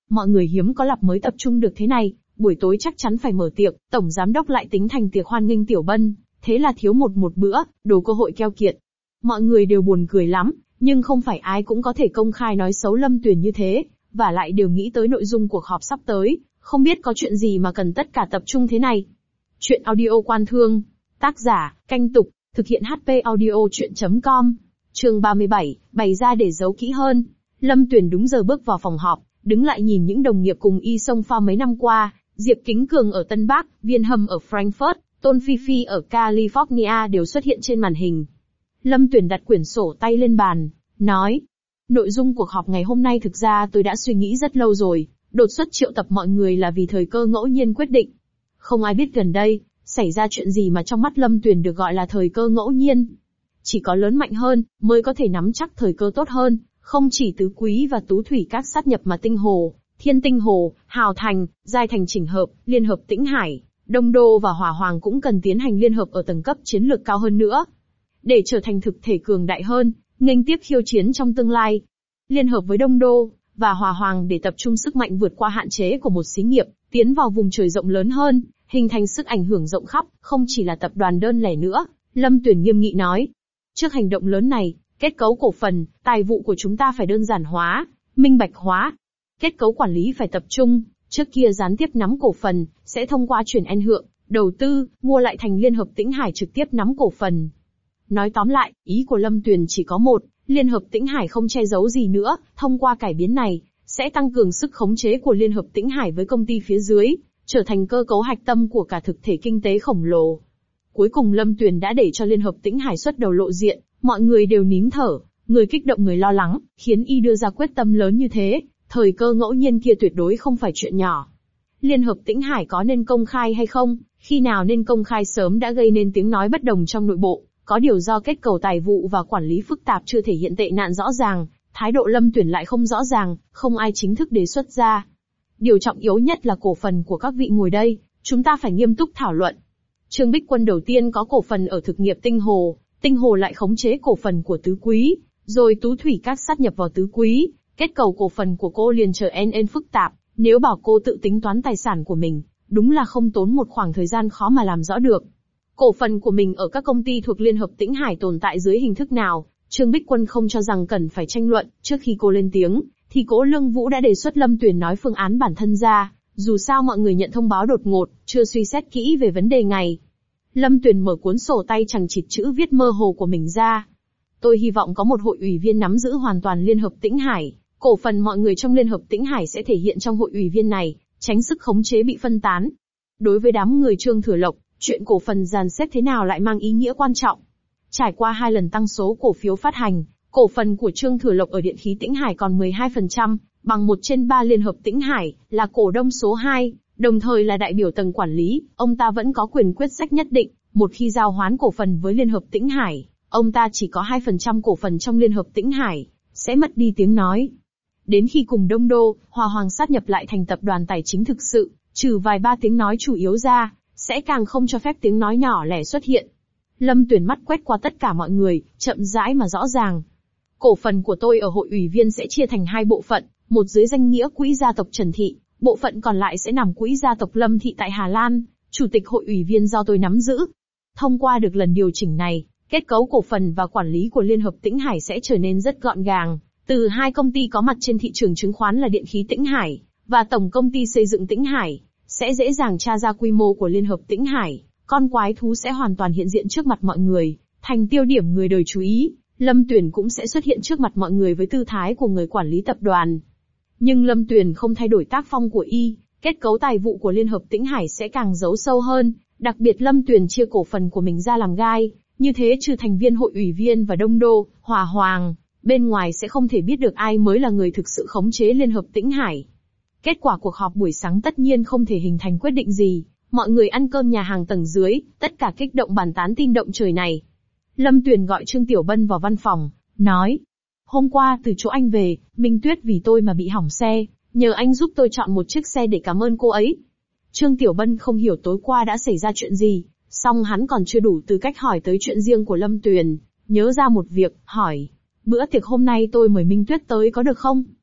Mọi người hiếm có lập mới tập trung được thế này, buổi tối chắc chắn phải mở tiệc, tổng giám đốc lại tính thành tiệc hoan nghênh Tiểu Bân, thế là thiếu một một bữa, đồ cơ hội keo kiệt. Mọi người đều buồn cười lắm, nhưng không phải ai cũng có thể công khai nói xấu Lâm Tuyền như thế, và lại đều nghĩ tới nội dung cuộc họp sắp tới, không biết có chuyện gì mà cần tất cả tập trung thế này. Chuyện audio Quan Thương, tác giả, Canh Tục, thực hiện hát pê audio chuyện chấm com, chương ba mươi bảy, bày ra để giấu kỹ hơn. Lâm Tuyền đúng giờ bước vào phòng họp, đứng lại nhìn những đồng nghiệp cùng y xông pha mấy năm qua, Diệp Kính Cường ở Tân Bắc, Viên Hâm ở Frankfurt, Tôn Phi Phi ở California đều xuất hiện trên màn hình. Lâm Tuyền đặt quyển sổ tay lên bàn, nói, nội dung cuộc họp ngày hôm nay thực ra tôi đã suy nghĩ rất lâu rồi, đột xuất triệu tập mọi người là vì thời cơ ngẫu nhiên quyết định. Không ai biết gần đây, xảy ra chuyện gì mà trong mắt Lâm Tuyền được gọi là thời cơ ngẫu nhiên. Chỉ có lớn mạnh hơn, mới có thể nắm chắc thời cơ tốt hơn, không chỉ Tứ Quý và Tú Thủy các sát nhập mà Tinh Hồ, Thiên Tinh Hồ, Hào Thành, Giai Thành chỉnh hợp, Liên hợp Tĩnh Hải, Đông Đô và Hỏa Hoàng cũng cần tiến hành liên hợp ở tầng cấp chiến lược cao hơn nữa. Để trở thành thực thể cường đại hơn, nghênh tiếp khiêu chiến trong tương lai. Liên hợp với Đông Đô và Hỏa Hoàng để tập trung sức mạnh vượt qua hạn chế của một xí nghiệp, tiến vào vùng trời rộng lớn hơn, hình thành sức ảnh hưởng rộng khắp, không chỉ là tập đoàn đơn lẻ nữa, Lâm Tuyền nghiêm nghị nói. Trước hành động lớn này, kết cấu cổ phần, tài vụ của chúng ta phải đơn giản hóa, minh bạch hóa. Kết cấu quản lý phải tập trung, trước kia gián tiếp nắm cổ phần, sẽ thông qua chuyển ảnh hưởng, đầu tư, mua lại thành Liên hợp Tĩnh Hải trực tiếp nắm cổ phần. Nói tóm lại, ý của Lâm Tuyền chỉ có một, Liên hợp Tĩnh Hải không che giấu gì nữa, thông qua cải biến này, sẽ tăng cường sức khống chế của Liên hợp Tĩnh Hải với công ty phía dưới, trở thành cơ cấu hạch tâm của cả thực thể kinh tế khổng lồ. Cuối cùng Lâm Tuyền đã để cho Liên hợp Tĩnh Hải xuất đầu lộ diện, mọi người đều nín thở, người kích động người lo lắng, khiến y đưa ra quyết tâm lớn như thế, thời cơ ngẫu nhiên kia tuyệt đối không phải chuyện nhỏ. Liên hợp Tĩnh Hải có nên công khai hay không, khi nào nên công khai sớm đã gây nên tiếng nói bất đồng trong nội bộ, có điều do kết cấu tài vụ và quản lý phức tạp chưa thể hiện tệ nạn rõ ràng, thái độ Lâm Tuyền lại không rõ ràng, không ai chính thức đề xuất ra. Điều trọng yếu nhất là cổ phần của các vị ngồi đây, chúng ta phải nghiêm túc thảo luận. Trương Bích Quân đầu tiên có cổ phần ở thực nghiệp Tinh Hồ, Tinh Hồ lại khống chế cổ phần của Tứ Quý, rồi Tú Thủy các sát nhập vào Tứ Quý, kết cấu cổ phần của cô liền trở nên phức tạp, nếu bảo cô tự tính toán tài sản của mình, đúng là không tốn một khoảng thời gian khó mà làm rõ được. Cổ phần của mình ở các công ty thuộc Liên hợp Tĩnh Hải tồn tại dưới hình thức nào, Trương Bích Quân không cho rằng cần phải tranh luận, trước khi cô lên tiếng, thì Cố Lương Vũ đã đề xuất Lâm Tuyền nói phương án bản thân ra, dù sao mọi người nhận thông báo đột ngột, chưa suy xét kỹ về vấn đề này. Lâm Tuyền mở cuốn sổ tay chằng chịt chữ viết mơ hồ của mình ra. Tôi hy vọng có một hội ủy viên nắm giữ hoàn toàn Liên hợp Tĩnh Hải, cổ phần mọi người trong Liên hợp Tĩnh Hải sẽ thể hiện trong hội ủy viên này, tránh sức khống chế bị phân tán. Đối với đám người Trương Thừa Lộc, chuyện cổ phần dàn xếp thế nào lại mang ý nghĩa quan trọng. Trải qua hai lần tăng số cổ phiếu phát hành, cổ phần của Trương Thừa Lộc ở Điện khí Tĩnh Hải còn mười hai phần trăm, bằng một trên ba Liên hợp Tĩnh Hải, là cổ đông số hai, đồng thời là đại biểu tầng quản lý, ông ta vẫn có quyền quyết sách nhất định, một khi giao hoán cổ phần với Liên hợp Tĩnh Hải, ông ta chỉ có hai phần trăm cổ phần trong Liên hợp Tĩnh Hải, sẽ mất đi tiếng nói. Đến khi cùng Đông Đô, Hòa Hoàng sát nhập lại thành tập đoàn tài chính thực sự, trừ vài ba tiếng nói chủ yếu ra, sẽ càng không cho phép tiếng nói nhỏ lẻ xuất hiện. Lâm Tuyền mắt quét qua tất cả mọi người, chậm rãi mà rõ ràng. Cổ phần của tôi ở hội ủy viên sẽ chia thành hai bộ phận, một dưới danh nghĩa quỹ gia tộc Trần Thị, bộ phận còn lại sẽ nằm quỹ gia tộc Lâm Thị tại Hà Lan, chủ tịch hội ủy viên do tôi nắm giữ. Thông qua được lần điều chỉnh này, kết cấu cổ phần và quản lý của Liên hợp Tĩnh Hải sẽ trở nên rất gọn gàng, từ hai công ty có mặt trên thị trường chứng khoán là Điện khí Tĩnh Hải và Tổng công ty xây dựng Tĩnh Hải, sẽ dễ dàng tra ra quy mô của Liên hợp Tĩnh Hải, con quái thú sẽ hoàn toàn hiện diện trước mặt mọi người, thành tiêu điểm người đời chú ý. Lâm Tuyền cũng sẽ xuất hiện trước mặt mọi người với tư thái của người quản lý tập đoàn. Nhưng Lâm Tuyền không thay đổi tác phong của y, kết cấu tài vụ của Liên hợp Tĩnh Hải sẽ càng giấu sâu hơn, đặc biệt Lâm Tuyền chia cổ phần của mình ra làm gai, như thế trừ thành viên hội ủy viên và Đông Đô, Hòa Hoàng, bên ngoài sẽ không thể biết được ai mới là người thực sự khống chế Liên hợp Tĩnh Hải. Kết quả cuộc họp buổi sáng tất nhiên không thể hình thành quyết định gì, mọi người ăn cơm nhà hàng tầng dưới, tất cả kích động bàn tán tin động trời này. Lâm Tuyền gọi Trương Tiểu Bân vào văn phòng, nói, hôm qua từ chỗ anh về, Minh Tuyết vì tôi mà bị hỏng xe, nhờ anh giúp tôi chọn một chiếc xe để cảm ơn cô ấy. Trương Tiểu Bân không hiểu tối qua đã xảy ra chuyện gì, song hắn còn chưa đủ tư cách hỏi tới chuyện riêng của Lâm Tuyền, nhớ ra một việc, hỏi, bữa tiệc hôm nay tôi mời Minh Tuyết tới có được không?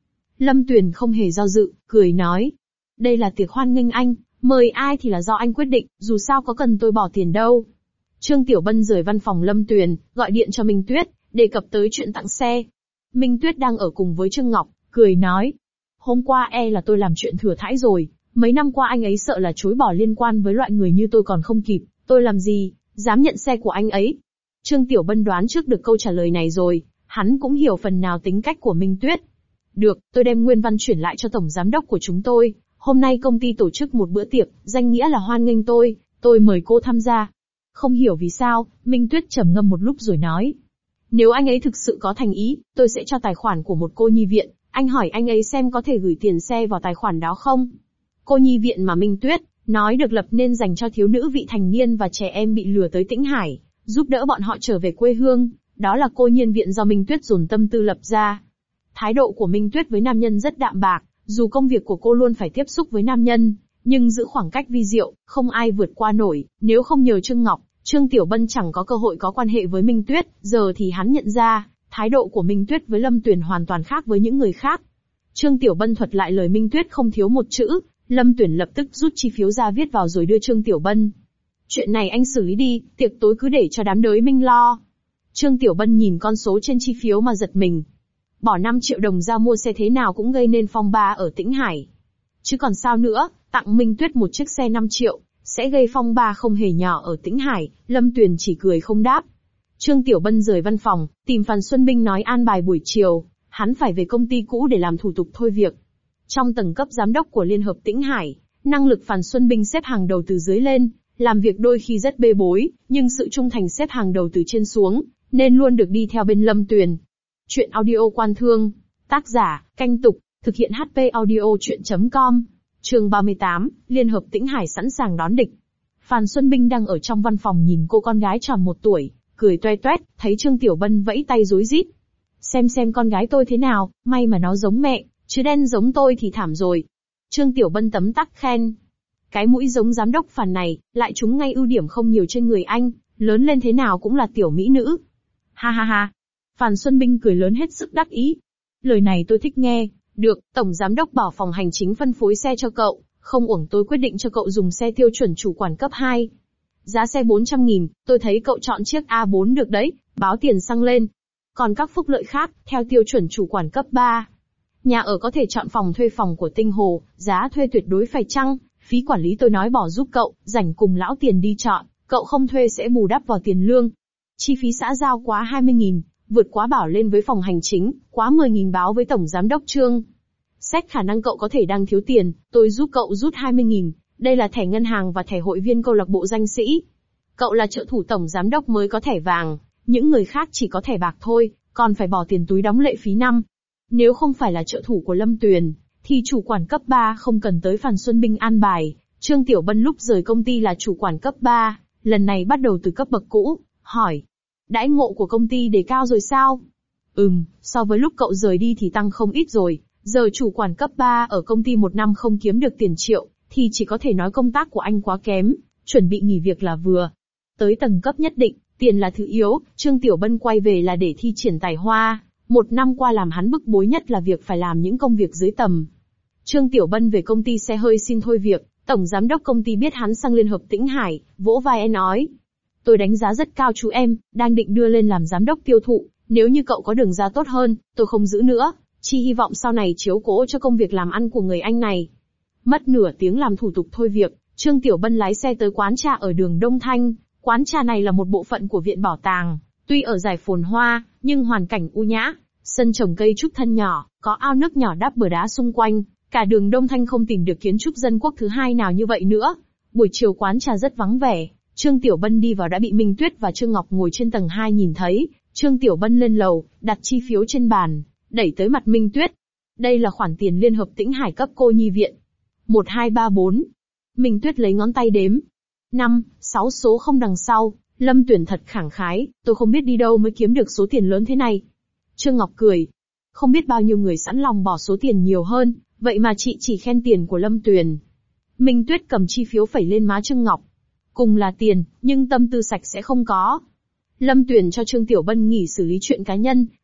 Lâm Tuyền không hề do dự, cười nói. Đây là tiệc hoan nghênh anh, mời ai thì là do anh quyết định, dù sao có cần tôi bỏ tiền đâu. Trương Tiểu Bân rời văn phòng Lâm Tuyền, gọi điện cho Minh Tuyết, đề cập tới chuyện tặng xe. Minh Tuyết đang ở cùng với Trương Ngọc, cười nói. Hôm qua e là tôi làm chuyện thừa thãi rồi, mấy năm qua anh ấy sợ là chối bỏ liên quan với loại người như tôi còn không kịp, tôi làm gì, dám nhận xe của anh ấy. Trương Tiểu Bân đoán trước được câu trả lời này rồi, hắn cũng hiểu phần nào tính cách của Minh Tuyết. Được, tôi đem nguyên văn chuyển lại cho tổng giám đốc của chúng tôi, hôm nay công ty tổ chức một bữa tiệc, danh nghĩa là hoan nghênh tôi, tôi mời cô tham gia. Không hiểu vì sao, Minh Tuyết trầm ngâm một lúc rồi nói. Nếu anh ấy thực sự có thành ý, tôi sẽ cho tài khoản của một cô nhi viện, anh hỏi anh ấy xem có thể gửi tiền xe vào tài khoản đó không? Cô nhi viện mà Minh Tuyết nói được lập nên dành cho thiếu nữ vị thành niên và trẻ em bị lừa tới Tĩnh Hải, giúp đỡ bọn họ trở về quê hương, đó là cô nhiên viện do Minh Tuyết dồn tâm tư lập ra. Thái độ của Minh Tuyết với nam nhân rất đạm bạc, dù công việc của cô luôn phải tiếp xúc với nam nhân, nhưng giữ khoảng cách vi diệu, không ai vượt qua nổi, nếu không nhờ Trương Ngọc, Trương Tiểu Bân chẳng có cơ hội có quan hệ với Minh Tuyết, giờ thì hắn nhận ra, thái độ của Minh Tuyết với Lâm Tuyền hoàn toàn khác với những người khác. Trương Tiểu Bân thuật lại lời Minh Tuyết không thiếu một chữ, Lâm Tuyền lập tức rút chi phiếu ra viết vào rồi đưa Trương Tiểu Bân. Chuyện này anh xử lý đi, tiệc tối cứ để cho đám đới Minh lo. Trương Tiểu Bân nhìn con số trên chi phiếu mà giật mình. Bỏ năm triệu đồng ra mua xe thế nào cũng gây nên phong ba ở Tĩnh Hải. Chứ còn sao nữa, tặng Minh Tuyết một chiếc xe năm triệu, sẽ gây phong ba không hề nhỏ ở Tĩnh Hải, Lâm Tuyền chỉ cười không đáp. Trương Tiểu Bân rời văn phòng, tìm Phan Xuân Binh nói an bài buổi chiều, hắn phải về công ty cũ để làm thủ tục thôi việc. Trong tầng cấp giám đốc của Liên hợp Tĩnh Hải, năng lực Phan Xuân Binh xếp hàng đầu từ dưới lên, làm việc đôi khi rất bê bối, nhưng sự trung thành xếp hàng đầu từ trên xuống, nên luôn được đi theo bên Lâm Tuyền. Chuyện audio Quan Thương, tác giả, Canh Tục, thực hiện hát pê audio chuyện chấm com. Chương ba mươi tám, Liên hợp Tĩnh Hải sẵn sàng đón địch. Phan Xuân Binh đang ở trong văn phòng nhìn cô con gái tròn một tuổi, cười toe toét, thấy Trương Tiểu Bân vẫy tay rối rít. Xem xem con gái tôi thế nào, may mà nó giống mẹ, chứ đen giống tôi thì thảm rồi. Trương Tiểu Bân tấm tắc khen. Cái mũi giống giám đốc Phan này, lại trúng ngay ưu điểm không nhiều trên người anh, lớn lên thế nào cũng là tiểu mỹ nữ. Ha ha ha. Phan Xuân Binh cười lớn hết sức đắc ý. Lời này tôi thích nghe. Được, tổng giám đốc bảo phòng hành chính phân phối xe cho cậu, không uổng tôi quyết định cho cậu dùng xe tiêu chuẩn chủ quản cấp hai. Giá xe bốn trăm nghìn, tôi thấy cậu chọn chiếc A bốn được đấy, báo tiền xăng lên. Còn các phúc lợi khác, theo tiêu chuẩn chủ quản cấp ba. Nhà ở có thể chọn phòng thuê phòng của Tinh Hồ, giá thuê tuyệt đối phải chăng, phí quản lý tôi nói bỏ giúp cậu, rảnh cùng lão tiền đi chọn, cậu không thuê sẽ bù đắp vào tiền lương. Chi phí xã giao quá hai mươi nghìn. Vượt quá bảo lên với phòng hành chính, quá mười nghìn báo với tổng giám đốc Trương. Xét khả năng cậu có thể đang thiếu tiền, tôi giúp cậu rút hai mươi nghìn, đây là thẻ ngân hàng và thẻ hội viên câu lạc bộ danh sĩ. Cậu là trợ thủ tổng giám đốc mới có thẻ vàng, những người khác chỉ có thẻ bạc thôi, còn phải bỏ tiền túi đóng lệ phí năm. Nếu không phải là trợ thủ của Lâm Tuyền, thì chủ quản cấp ba không cần tới Phan Xuân Binh an bài. Trương Tiểu Bân lúc rời công ty là chủ quản cấp ba, lần này bắt đầu từ cấp bậc cũ, hỏi. Đãi ngộ của công ty đề cao rồi sao? Ừm, so với lúc cậu rời đi thì tăng không ít rồi, giờ chủ quản cấp ba ở công ty một năm không kiếm được tiền triệu, thì chỉ có thể nói công tác của anh quá kém, chuẩn bị nghỉ việc là vừa. Tới tầng cấp nhất định, tiền là thứ yếu, Trương Tiểu Bân quay về là để thi triển tài hoa, một năm qua làm hắn bức bối nhất là việc phải làm những công việc dưới tầm. Trương Tiểu Bân về công ty xe hơi xin thôi việc, tổng giám đốc công ty biết hắn sang Liên hợp Tĩnh Hải, vỗ vai nói. Tôi đánh giá rất cao chú em, đang định đưa lên làm giám đốc tiêu thụ, nếu như cậu có đường ra tốt hơn, tôi không giữ nữa, chỉ hy vọng sau này chiếu cố cho công việc làm ăn của người anh này. Mất nửa tiếng làm thủ tục thôi việc, Trương Tiểu Bân lái xe tới quán trà ở đường Đông Thanh, quán trà này là một bộ phận của viện bảo tàng, tuy ở giải phồn hoa, nhưng hoàn cảnh u nhã, sân trồng cây trúc thân nhỏ, có ao nước nhỏ đắp bờ đá xung quanh, cả đường Đông Thanh không tìm được kiến trúc dân quốc thứ hai nào như vậy nữa. Buổi chiều quán trà rất vắng vẻ. Trương Tiểu Bân đi vào đã bị Minh Tuyết và Trương Ngọc ngồi trên tầng hai nhìn thấy, Trương Tiểu Bân lên lầu, đặt chi phiếu trên bàn, đẩy tới mặt Minh Tuyết. Đây là khoản tiền Liên hợp Tĩnh Hải cấp cô nhi viện. một hai ba bốn. Minh Tuyết lấy ngón tay đếm. năm, sáu số không đằng sau, Lâm Tuyển thật khẳng khái, tôi không biết đi đâu mới kiếm được số tiền lớn thế này. Trương Ngọc cười. Không biết bao nhiêu người sẵn lòng bỏ số tiền nhiều hơn, vậy mà chị chỉ khen tiền của Lâm Tuyền. Minh Tuyết cầm chi phiếu phẩy lên má Trương Ngọc. Cùng là tiền, nhưng tâm tư sạch sẽ không có. Lâm Tuyền cho Trương Tiểu Bân nghỉ xử lý chuyện cá nhân,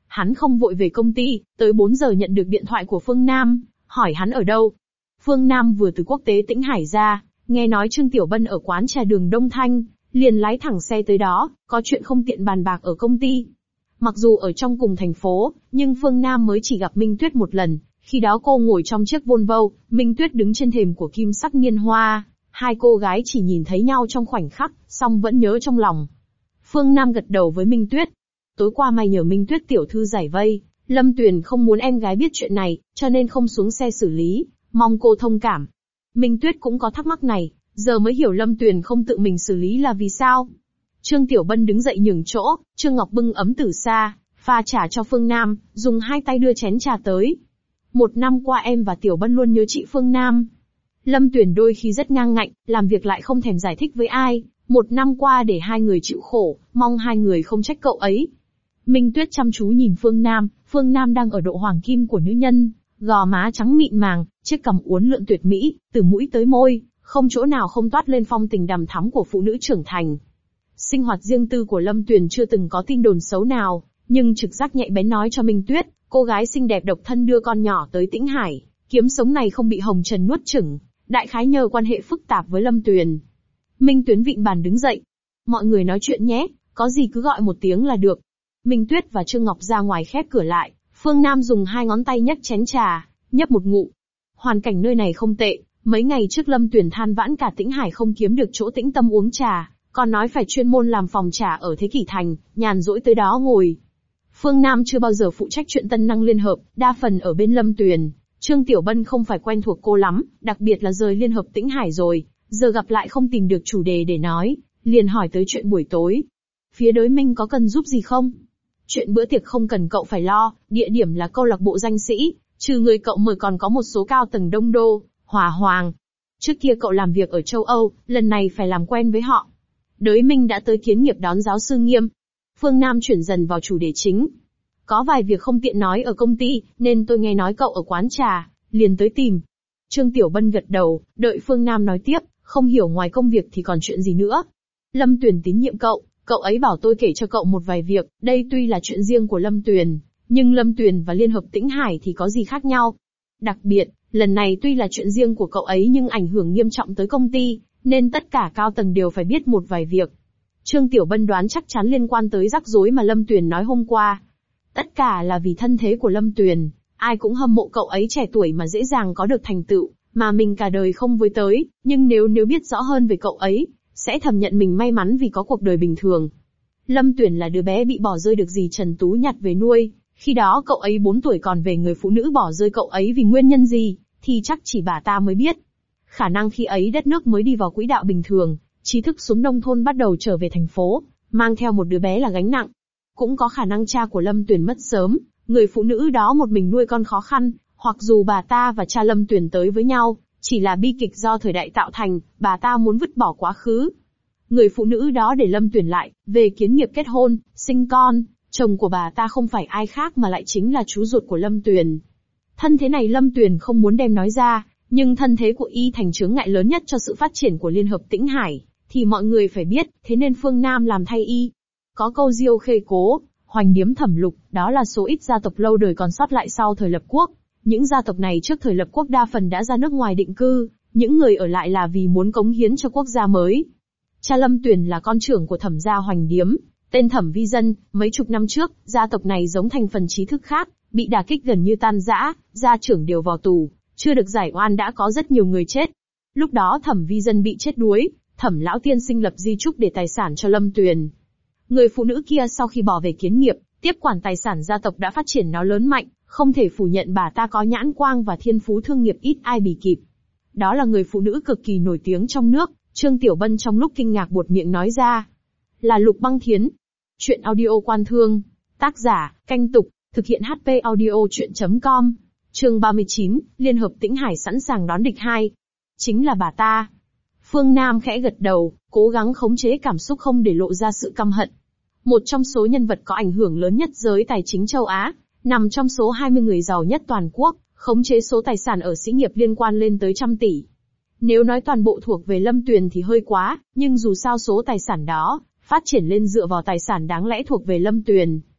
Hắn không vội về công ty, tới bốn giờ nhận được điện thoại của Phương Nam, hỏi hắn ở đâu. Phương Nam vừa từ quốc tế Tĩnh Hải ra, nghe nói Trương Tiểu Bân ở quán trà đường Đông Thanh, liền lái thẳng xe tới đó, có chuyện không tiện bàn bạc ở công ty. Mặc dù ở trong cùng thành phố, nhưng Phương Nam mới chỉ gặp Minh Tuyết một lần, khi đó cô ngồi trong chiếc Volvo, Minh Tuyết đứng trên thềm của Kim Sắc Niên Hoa, hai cô gái chỉ nhìn thấy nhau trong khoảnh khắc, song vẫn nhớ trong lòng. Phương Nam gật đầu với Minh Tuyết. Tối qua mày nhờ Minh Tuyết tiểu thư giải vây, Lâm Tuyền không muốn em gái biết chuyện này, cho nên không xuống xe xử lý, mong cô thông cảm. Minh Tuyết cũng có thắc mắc này, giờ mới hiểu Lâm Tuyền không tự mình xử lý là vì sao. Trương Tiểu Bân đứng dậy nhường chỗ, Trương Ngọc bưng ấm từ xa, pha trà cho Phương Nam, dùng hai tay đưa chén trà tới. Một năm qua em và Tiểu Bân luôn nhớ chị Phương Nam. Lâm Tuyền đôi khi rất ngang ngạnh, làm việc lại không thèm giải thích với ai, một năm qua để hai người chịu khổ, mong hai người không trách cậu ấy. Minh Tuyết chăm chú nhìn Phương Nam, Phương Nam đang ở độ hoàng kim của nữ nhân, gò má trắng mịn màng, chiếc cằm uốn lượn tuyệt mỹ, từ mũi tới môi, không chỗ nào không toát lên phong tình đằm thắm của phụ nữ trưởng thành. Sinh hoạt riêng tư của Lâm Tuyền chưa từng có tin đồn xấu nào, nhưng trực giác nhạy bén nói cho Minh Tuyết, cô gái xinh đẹp độc thân đưa con nhỏ tới Tĩnh Hải, kiếm sống này không bị hồng trần nuốt chửng, đại khái nhờ quan hệ phức tạp với Lâm Tuyền. Minh Tuyến vịn bàn đứng dậy. Mọi người nói chuyện nhé, có gì cứ gọi một tiếng là được. Minh Tuyết và Trương Ngọc ra ngoài khép cửa lại, Phương Nam dùng hai ngón tay nhấc chén trà, nhấp một ngụm. Hoàn cảnh nơi này không tệ, mấy ngày trước Lâm Tuyền than vãn cả Tĩnh Hải không kiếm được chỗ tĩnh tâm uống trà, còn nói phải chuyên môn làm phòng trà ở Thế Kỷ Thành, nhàn rỗi tới đó ngồi. Phương Nam chưa bao giờ phụ trách chuyện Tân Năng Liên Hợp, đa phần ở bên Lâm Tuyền. Trương Tiểu Bân không phải quen thuộc cô lắm, đặc biệt là rời Liên Hợp Tĩnh Hải rồi, giờ gặp lại không tìm được chủ đề để nói, liền hỏi tới chuyện buổi tối. Phía đối Minh có cần giúp gì không? Chuyện bữa tiệc không cần cậu phải lo, địa điểm là câu lạc bộ danh sĩ, trừ người cậu mời còn có một số cao tầng đông đô, hỏa hoàng. Trước kia cậu làm việc ở châu Âu, lần này phải làm quen với họ. Đới Minh đã tới kiến nghiệp đón giáo sư Nghiêm. Phương Nam chuyển dần vào chủ đề chính. Có vài việc không tiện nói ở công ty, nên tôi nghe nói cậu ở quán trà, liền tới tìm. Trương Tiểu Bân gật đầu, đợi Phương Nam nói tiếp, không hiểu ngoài công việc thì còn chuyện gì nữa. Lâm Tuyền tín nhiệm cậu, cậu ấy bảo tôi kể cho cậu một vài việc, đây tuy là chuyện riêng của Lâm Tuyền, nhưng Lâm Tuyền và Liên Hợp Tĩnh Hải thì có gì khác nhau. Đặc biệt, lần này tuy là chuyện riêng của cậu ấy nhưng ảnh hưởng nghiêm trọng tới công ty, nên tất cả cao tầng đều phải biết một vài việc. Trương Tiểu Bân đoán chắc chắn liên quan tới rắc rối mà Lâm Tuyền nói hôm qua. Tất cả là vì thân thế của Lâm Tuyền, ai cũng hâm mộ cậu ấy trẻ tuổi mà dễ dàng có được thành tựu, mà mình cả đời không với tới, nhưng nếu nếu biết rõ hơn về cậu ấy, sẽ thầm nhận mình may mắn vì có cuộc đời bình thường. Lâm Tuyền là đứa bé bị bỏ rơi được dì Trần Tú nhặt về nuôi, khi đó cậu ấy bốn tuổi còn về người phụ nữ bỏ rơi cậu ấy vì nguyên nhân gì, thì chắc chỉ bà ta mới biết. Khả năng khi ấy đất nước mới đi vào quỹ đạo bình thường, trí thức xuống nông thôn bắt đầu trở về thành phố, mang theo một đứa bé là gánh nặng. Cũng có khả năng cha của Lâm Tuyền mất sớm, người phụ nữ đó một mình nuôi con khó khăn, hoặc dù bà ta và cha Lâm Tuyền tới với nhau, chỉ là bi kịch do thời đại tạo thành, bà ta muốn vứt bỏ quá khứ. Người phụ nữ đó để Lâm Tuyền lại, về kiến nghiệp kết hôn, sinh con, chồng của bà ta không phải ai khác mà lại chính là chú ruột của Lâm Tuyền. Thân thế này Lâm Tuyền không muốn đem nói ra, nhưng thân thế của y thành chướng ngại lớn nhất cho sự phát triển của Liên Hợp Tĩnh Hải, thì mọi người phải biết, thế nên Phương Nam làm thay y. Có câu Diêu Khê Cố, Hoành Điếm Thẩm Lục, đó là số ít gia tộc lâu đời còn sót lại sau thời lập quốc. Những gia tộc này trước thời lập quốc đa phần đã ra nước ngoài định cư, những người ở lại là vì muốn cống hiến cho quốc gia mới. Cha Lâm Tuyền là con trưởng của Thẩm gia Hoành Điếm, tên Thẩm Vi Dân, mấy chục năm trước, gia tộc này giống thành phần trí thức khác, bị đả kích gần như tan rã, gia trưởng đều vào tù, chưa được giải oan đã có rất nhiều người chết. Lúc đó Thẩm Vi Dân bị chết đuối, Thẩm lão tiên sinh lập di chúc để tài sản cho Lâm Tuyền. Người phụ nữ kia sau khi bỏ về kiến nghiệp, tiếp quản tài sản gia tộc đã phát triển nó lớn mạnh, không thể phủ nhận bà ta có nhãn quang và thiên phú thương nghiệp ít ai bì kịp. Đó là người phụ nữ cực kỳ nổi tiếng trong nước, Trương Tiểu Bân trong lúc kinh ngạc buột miệng nói ra. Là Lục Băng Thiến. Chuyện audio Quan Thương. Tác giả, Canh Tục, thực hiện hát pê audio chuyện chấm com. Chương ba mươi chín, Liên Hợp Tĩnh Hải sẵn sàng đón địch hai. Chính là bà ta. Phương Nam khẽ gật đầu, cố gắng khống chế cảm xúc không để lộ ra sự căm hận. Một trong số nhân vật có ảnh hưởng lớn nhất giới tài chính châu Á, nằm trong số hai mươi người giàu nhất toàn quốc, khống chế số tài sản ở xí nghiệp liên quan lên tới trăm tỷ. Nếu nói toàn bộ thuộc về Lâm Tuyền thì hơi quá, nhưng dù sao số tài sản đó, phát triển lên dựa vào tài sản đáng lẽ thuộc về Lâm Tuyền.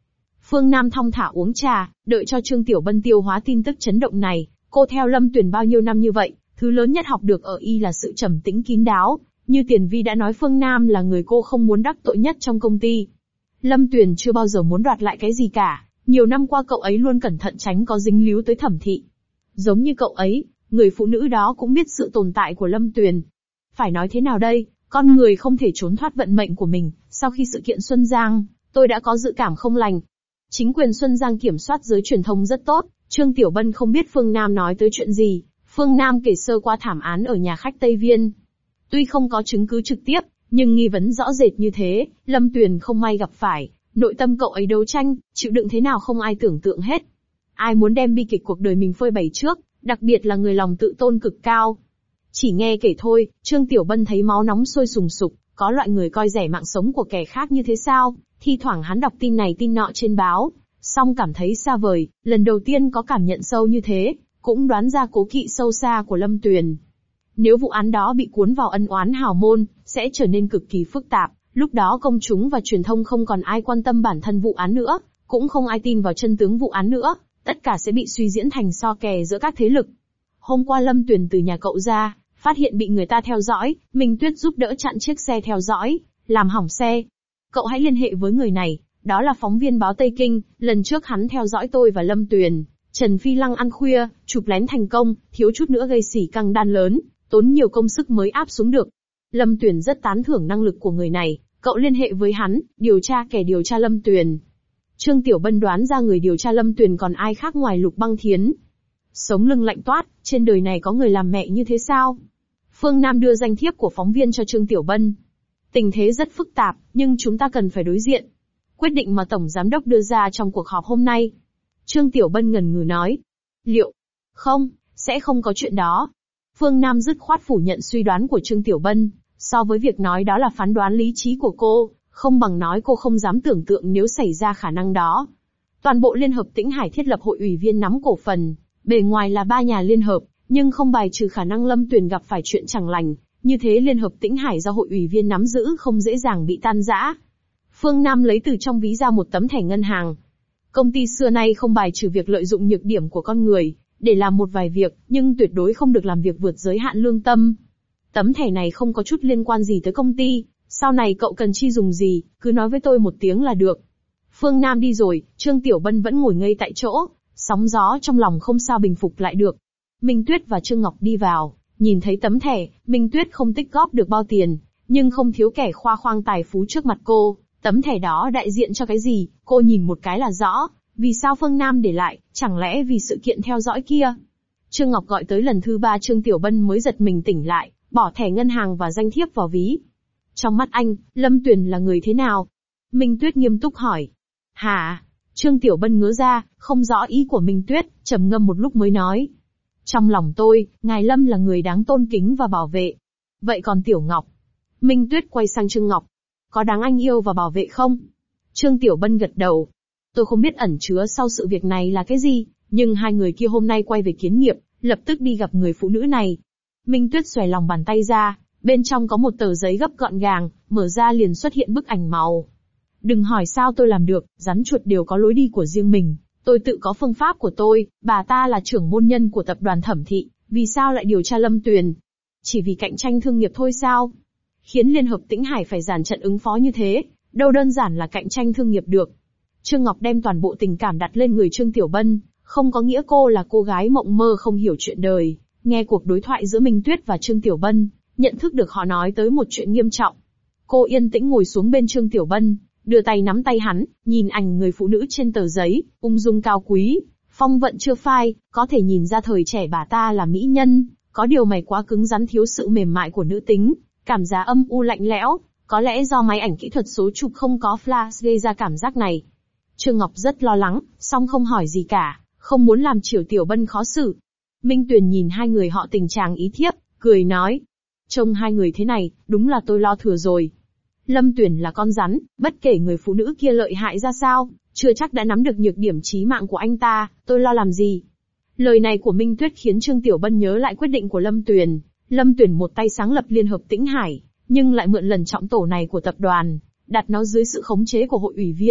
Phương Nam thong thả uống trà, đợi cho Trương Tiểu Bân tiêu hóa tin tức chấn động này. Cô theo Lâm Tuyền bao nhiêu năm như vậy, thứ lớn nhất học được ở y là sự trầm tĩnh kín đáo. Như Tiền Vi đã nói, Phương Nam là người cô không muốn đắc tội nhất trong công ty. Lâm Tuyền chưa bao giờ muốn đoạt lại cái gì cả. Nhiều năm qua cậu ấy luôn cẩn thận tránh có dính líu tới Thẩm Thị. Giống như cậu ấy, người phụ nữ đó cũng biết sự tồn tại của Lâm Tuyền. Phải nói thế nào đây, con người không thể trốn thoát vận mệnh của mình. Sau khi sự kiện Xuân Giang, tôi đã có dự cảm không lành. Chính quyền Xuân Giang kiểm soát giới truyền thông rất tốt. Trương Tiểu Bân không biết Phương Nam nói tới chuyện gì. Phương Nam kể sơ qua thảm án ở nhà khách Tây Viên. Tuy không có chứng cứ trực tiếp, nhưng nghi vấn rõ rệt như thế, Lâm Tuyền không may gặp phải. Nội tâm cậu ấy đấu tranh, chịu đựng thế nào không ai tưởng tượng hết. Ai muốn đem bi kịch cuộc đời mình phơi bày trước, đặc biệt là người lòng tự tôn cực cao. Chỉ nghe kể thôi, Trương Tiểu Bân thấy máu nóng sôi sùng sục, có loại người coi rẻ mạng sống của kẻ khác như thế sao? Thi thoảng hắn đọc tin này tin nọ trên báo, song cảm thấy xa vời, lần đầu tiên có cảm nhận sâu như thế, cũng đoán ra cố kỵ sâu xa của Lâm Tuyền. Nếu vụ án đó bị cuốn vào ân oán hào môn, sẽ trở nên cực kỳ phức tạp, lúc đó công chúng và truyền thông không còn ai quan tâm bản thân vụ án nữa, cũng không ai tin vào chân tướng vụ án nữa, tất cả sẽ bị suy diễn thành so kè giữa các thế lực. Hôm qua Lâm Tuyền từ nhà cậu ra, phát hiện bị người ta theo dõi, Minh Tuyết giúp đỡ chặn chiếc xe theo dõi, làm hỏng xe. Cậu hãy liên hệ với người này, đó là phóng viên báo Tây Kinh, lần trước hắn theo dõi tôi và Lâm Tuyền. Trần Phi Lăng ăn khuya, chụp lén thành công, thiếu chút nữa gây sỉ căng đan lớn, tốn nhiều công sức mới áp xuống được. Lâm Tuyền rất tán thưởng năng lực của người này, cậu liên hệ với hắn, điều tra kẻ điều tra Lâm Tuyền. Trương Tiểu Bân đoán ra người điều tra Lâm Tuyền còn ai khác ngoài Lục Băng Thiến. Sống lưng lạnh toát, trên đời này có người làm mẹ như thế sao? Phương Nam đưa danh thiếp của phóng viên cho Trương Tiểu Bân. Tình thế rất phức tạp, nhưng chúng ta cần phải đối diện. Quyết định mà Tổng Giám đốc đưa ra trong cuộc họp hôm nay. Trương Tiểu Bân ngần ngừ nói. Liệu? Không, sẽ không có chuyện đó. Phương Nam dứt khoát phủ nhận suy đoán của Trương Tiểu Bân. So với việc nói đó là phán đoán lý trí của cô, không bằng nói cô không dám tưởng tượng nếu xảy ra khả năng đó. Toàn bộ Liên hợp Tĩnh Hải thiết lập hội ủy viên nắm cổ phần, bề ngoài là ba nhà liên hợp, nhưng không bài trừ khả năng Lâm Tuyền gặp phải chuyện chẳng lành, như thế Liên hợp Tĩnh Hải do hội ủy viên nắm giữ không dễ dàng bị tan rã. Phương Nam lấy từ trong ví ra một tấm thẻ ngân hàng. Công ty xưa nay không bài trừ việc lợi dụng nhược điểm của con người, để làm một vài việc, nhưng tuyệt đối không được làm việc vượt giới hạn lương tâm. Tấm thẻ này không có chút liên quan gì tới công ty, sau này cậu cần chi dùng gì, cứ nói với tôi một tiếng là được. Phương Nam đi rồi, Trương Tiểu Bân vẫn ngồi ngây tại chỗ, sóng gió trong lòng không sao bình phục lại được. Minh Tuyết và Trương Ngọc đi vào, nhìn thấy tấm thẻ, Minh Tuyết không tích góp được bao tiền, nhưng không thiếu kẻ khoa khoang tài phú trước mặt cô. Tấm thẻ đó đại diện cho cái gì, cô nhìn một cái là rõ, vì sao Phương Nam để lại, chẳng lẽ vì sự kiện theo dõi kia. Trương Ngọc gọi tới lần thứ ba Trương Tiểu Bân mới giật mình tỉnh lại, bỏ thẻ ngân hàng và danh thiếp vào ví. Trong mắt anh, Lâm Tuyền là người thế nào? Minh Tuyết nghiêm túc hỏi. Hả? Trương Tiểu Bân ngớ ra, không rõ ý của Minh Tuyết, trầm ngâm một lúc mới nói. Trong lòng tôi, ngài Lâm là người đáng tôn kính và bảo vệ. Vậy còn Tiểu Ngọc? Minh Tuyết quay sang Trương Ngọc. Có đáng anh yêu và bảo vệ không? Trương Tiểu Bân gật đầu. Tôi không biết ẩn chứa sau sự việc này là cái gì, nhưng hai người kia hôm nay quay về kiến nghiệp, lập tức đi gặp người phụ nữ này. Minh Tuyết xòe lòng bàn tay ra, bên trong có một tờ giấy gấp gọn gàng, mở ra liền xuất hiện bức ảnh màu. Đừng hỏi sao tôi làm được, rắn chuột đều có lối đi của riêng mình, tôi tự có phương pháp của tôi, bà ta là trưởng môn nhân của tập đoàn Thẩm Thị, vì sao lại điều tra Lâm Tuyền? Chỉ vì cạnh tranh thương nghiệp thôi sao? Khiến Liên hợp Tĩnh Hải phải dàn trận ứng phó như thế, đâu đơn giản là cạnh tranh thương nghiệp được. Trương Ngọc đem toàn bộ tình cảm đặt lên người Trương Tiểu Bân, không có nghĩa cô là cô gái mộng mơ không hiểu chuyện đời. Nghe cuộc đối thoại giữa Minh Tuyết và Trương Tiểu Bân, nhận thức được họ nói tới một chuyện nghiêm trọng. Cô yên tĩnh ngồi xuống bên Trương Tiểu Bân, đưa tay nắm tay hắn, nhìn ảnh người phụ nữ trên tờ giấy, ung dung cao quý, phong vận chưa phai, có thể nhìn ra thời trẻ bà ta là mỹ nhân, có điều mày quá cứng rắn thiếu sự mềm mại của nữ tính, cảm giác âm u lạnh lẽo, có lẽ do máy ảnh kỹ thuật số chụp không có flash gây ra cảm giác này. Trương Ngọc rất lo lắng, song không hỏi gì cả, không muốn làm Triều Tiểu Bân khó xử. Minh Tuyền nhìn hai người họ tình chàng ý thiếp, cười nói. Trông hai người thế này, đúng là tôi lo thừa rồi. Lâm Tuyền là con rắn, bất kể người phụ nữ kia lợi hại ra sao, chưa chắc đã nắm được nhược điểm chí mạng của anh ta, tôi lo làm gì. Lời này của Minh Tuyết khiến Trương Tiểu Bân nhớ lại quyết định của Lâm Tuyền. Lâm Tuyền một tay sáng lập Liên hợp Tĩnh Hải, nhưng lại mượn lần trọng tổ này của tập đoàn, đặt nó dưới sự khống chế của hội ủy viên,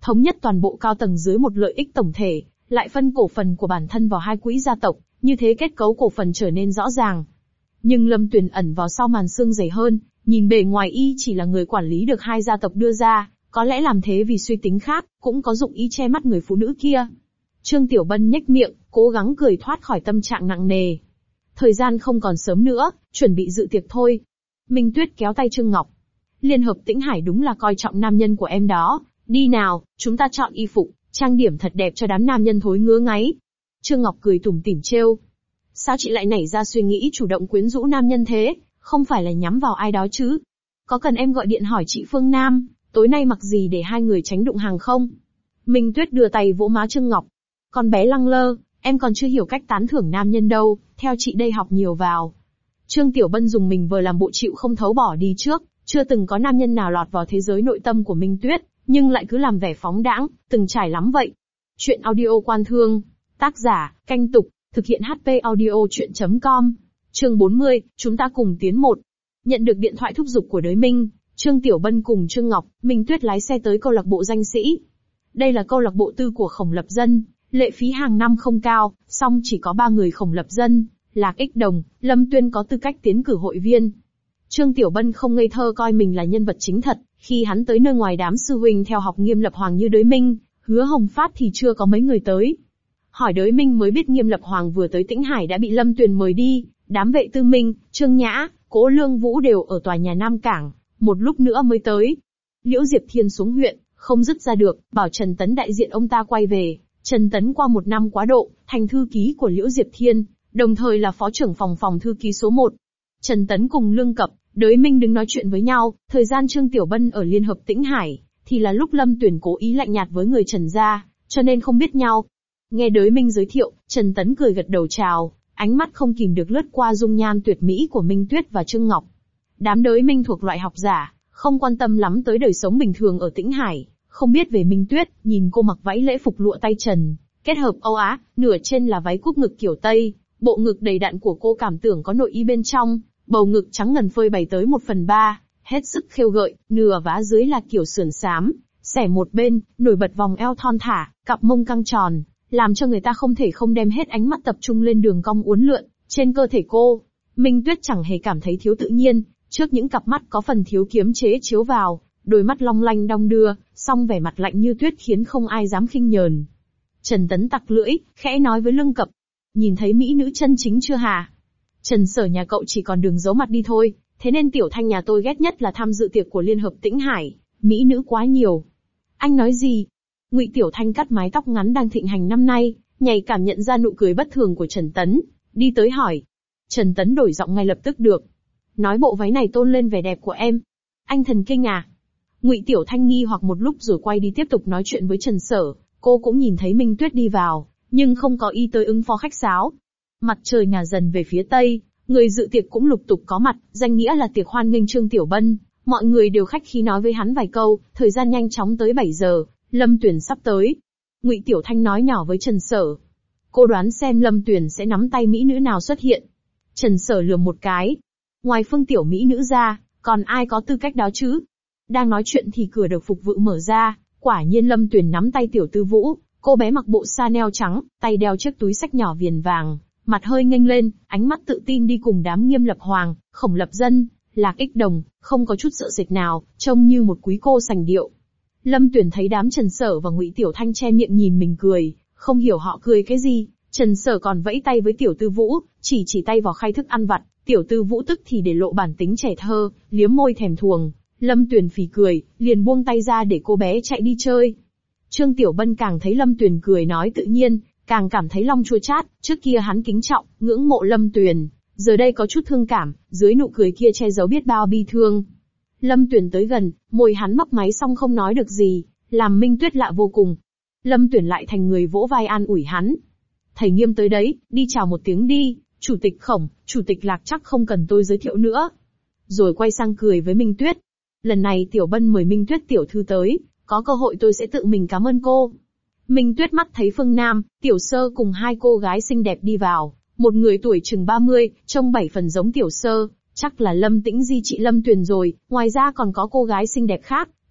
thống nhất toàn bộ cao tầng dưới một lợi ích tổng thể, lại phân cổ phần của bản thân vào hai quỹ gia tộc, như thế kết cấu cổ phần trở nên rõ ràng. Nhưng Lâm Tuyền ẩn vào sau màn xương dày hơn, nhìn bề ngoài y chỉ là người quản lý được hai gia tộc đưa ra, có lẽ làm thế vì suy tính khác, cũng có dụng ý che mắt người phụ nữ kia. Trương Tiểu Bân nhếch miệng, cố gắng cười thoát khỏi tâm trạng nặng nề. Thời gian không còn sớm nữa, chuẩn bị dự tiệc thôi. Minh Tuyết kéo tay Trương Ngọc. Liên hợp Tĩnh Hải đúng là coi trọng nam nhân của em đó. Đi nào, chúng ta chọn y phục, trang điểm thật đẹp cho đám nam nhân thối ngứa ngáy. Trương Ngọc cười tủm tỉm trêu. Sao chị lại nảy ra suy nghĩ chủ động quyến rũ nam nhân thế, không phải là nhắm vào ai đó chứ? Có cần em gọi điện hỏi chị Phương Nam, tối nay mặc gì để hai người tránh đụng hàng không? Minh Tuyết đưa tay vỗ má Trương Ngọc. Con bé lăng lơ, em còn chưa hiểu cách tán thưởng nam nhân đâu, theo chị đây học nhiều vào. Trương Tiểu Bân dùng mình vờ làm bộ chịu không thấu bỏ đi trước, chưa từng có nam nhân nào lọt vào thế giới nội tâm của Minh Tuyết, nhưng lại cứ làm vẻ phóng đãng, từng trải lắm vậy. Chuyện audio Quan Thương, tác giả, Canh Tục, thực hiện hát pê audio chuyện chấm com. Chương bốn mươi, chúng ta cùng tiến một. Nhận được điện thoại thúc giục của Đới Minh, Trương Tiểu Bân cùng Trương Ngọc, Minh Tuyết lái xe tới câu lạc bộ danh sĩ. Đây là câu lạc bộ tư của Khổng Lập Dân, lệ phí hàng năm không cao, song chỉ có ba người Khổng Lập Dân, Lạc Ích Đồng, Lâm Tuyên có tư cách tiến cử hội viên. Trương Tiểu Bân không ngây thơ coi mình là nhân vật chính thật, khi hắn tới nơi ngoài đám sư huynh theo học Nghiêm Lập Hoàng như Đới Minh, Hứa Hồng Phát thì chưa có mấy người tới. Hỏi Đới Minh mới biết Nghiêm Lập Hoàng vừa tới Tĩnh Hải đã bị Lâm Tuyền mời đi, đám vệ tư Minh, Trương Nhã, Cố Lương Vũ đều ở tòa nhà Nam Cảng, một lúc nữa mới tới. Liễu Diệp Thiên xuống huyện, không dứt ra được, bảo Trần Tấn đại diện ông ta quay về. Trần Tấn qua một năm quá độ, thành thư ký của Liễu Diệp Thiên, đồng thời là phó trưởng phòng phòng thư ký số một. Trần Tấn cùng Lương Cập, Đới Minh đứng nói chuyện với nhau, thời gian Trương Tiểu Bân ở Liên hợp Tĩnh Hải, thì là lúc Lâm Tuyển cố ý lạnh nhạt với người Trần gia, cho nên không biết nhau. Nghe Đới Minh giới thiệu, Trần Tấn cười gật đầu chào, ánh mắt không kìm được lướt qua dung nhan tuyệt mỹ của Minh Tuyết và Trương Ngọc. Đám Đới Minh thuộc loại học giả, không quan tâm lắm tới đời sống bình thường ở Tĩnh Hải, không biết về Minh Tuyết, nhìn cô mặc váy lễ phục lụa tay trần, kết hợp Âu Á, nửa trên là váy cúc ngực kiểu Tây, bộ ngực đầy đặn của cô cảm tưởng có nội y bên trong, bầu ngực trắng ngần phơi bày tới một phần ba, hết sức khêu gợi, nửa vá dưới là kiểu sườn xám, xẻ một bên, nổi bật vòng eo thon thả, cặp mông căng tròn, làm cho người ta không thể không đem hết ánh mắt tập trung lên đường cong uốn lượn trên cơ thể cô. Minh Tuyết chẳng hề cảm thấy thiếu tự nhiên, trước những cặp mắt có phần thiếu kiềm chế chiếu vào, đôi mắt long lanh đong đưa, song vẻ mặt lạnh như tuyết khiến không ai dám khinh nhờn. Trần Tấn tặc lưỡi, khẽ nói với Lương Cập, nhìn thấy mỹ nữ chân chính chưa hả? Trần Sở nhà cậu chỉ còn đường giấu mặt đi thôi, thế nên Tiểu Thanh nhà tôi ghét nhất là tham dự tiệc của Liên hợp Tĩnh Hải, mỹ nữ quá nhiều. Anh nói gì? Ngụy Tiểu Thanh cắt mái tóc ngắn đang thịnh hành năm nay, nhạy cảm nhận ra nụ cười bất thường của Trần Tấn, đi tới hỏi. Trần Tấn đổi giọng ngay lập tức được. Nói bộ váy này tôn lên vẻ đẹp của em. Anh thần kinh à? Ngụy Tiểu Thanh nghi hoặc một lúc rồi quay đi tiếp tục nói chuyện với Trần Sở, cô cũng nhìn thấy Minh Tuyết đi vào, nhưng không có ý tới ứng phó khách sáo. Mặt trời ngả dần về phía tây, người dự tiệc cũng lục tục có mặt, danh nghĩa là tiệc hoan nghênh Trương Tiểu Bân, mọi người đều khách khí nói với hắn vài câu, thời gian nhanh chóng tới bảy giờ, Lâm Tuyển sắp tới. Ngụy Tiểu Thanh nói nhỏ với Trần Sở. Cô đoán xem Lâm Tuyển sẽ nắm tay mỹ nữ nào xuất hiện. Trần Sở lườm một cái. Ngoài Phương Tiểu mỹ nữ ra, còn ai có tư cách đó chứ? Đang nói chuyện thì cửa được phục vụ mở ra, quả nhiên Lâm Tuyển nắm tay Tiểu Tư Vũ, cô bé mặc bộ Chanel trắng, tay đeo chiếc túi xách nhỏ viền vàng, mặt hơi nghênh lên, ánh mắt tự tin đi cùng đám Nghiêm Lập Hoàng, Khổng Lập Dân, Lạc Ích Đồng, không có chút sợ sệt nào, trông như một quý cô sành điệu. Lâm Tuyển thấy đám Trần Sở và Ngụy Tiểu Thanh che miệng nhìn mình cười, không hiểu họ cười cái gì. Trần Sở còn vẫy tay với Tiểu Tư Vũ, chỉ chỉ tay vào khay thức ăn vặt, Tiểu Tư Vũ tức thì để lộ bản tính trẻ thơ, liếm môi thèm thuồng. Lâm Tuyển phì cười, liền buông tay ra để cô bé chạy đi chơi. Trương Tiểu Bân càng thấy Lâm Tuyển cười nói tự nhiên, càng cảm thấy lòng chua chát. Trước kia hắn kính trọng, ngưỡng mộ Lâm Tuyển, giờ đây có chút thương cảm, dưới nụ cười kia che giấu biết bao bi thương. Lâm Tuyển tới gần, môi hắn mấp máy xong không nói được gì, làm Minh Tuyết lạ vô cùng. Lâm Tuyển lại thành người vỗ vai an ủi hắn. Thầy Nghiêm tới đấy, đi chào một tiếng đi, Chủ tịch Khổng, Chủ tịch Lạc chắc không cần tôi giới thiệu nữa. Rồi quay sang cười với Minh Tuyết. Lần này Tiểu Bân mời Minh Tuyết tiểu thư tới, có cơ hội tôi sẽ tự mình cảm ơn cô. Minh Tuyết mắt thấy Phương Nam, Tiểu Sơ cùng hai cô gái xinh đẹp đi vào, một người tuổi chừng ba mươi, trông bảy phần giống Tiểu Sơ, chắc là Lâm Tĩnh Di chị Lâm Tuyền rồi, ngoài ra còn có cô gái xinh đẹp khác,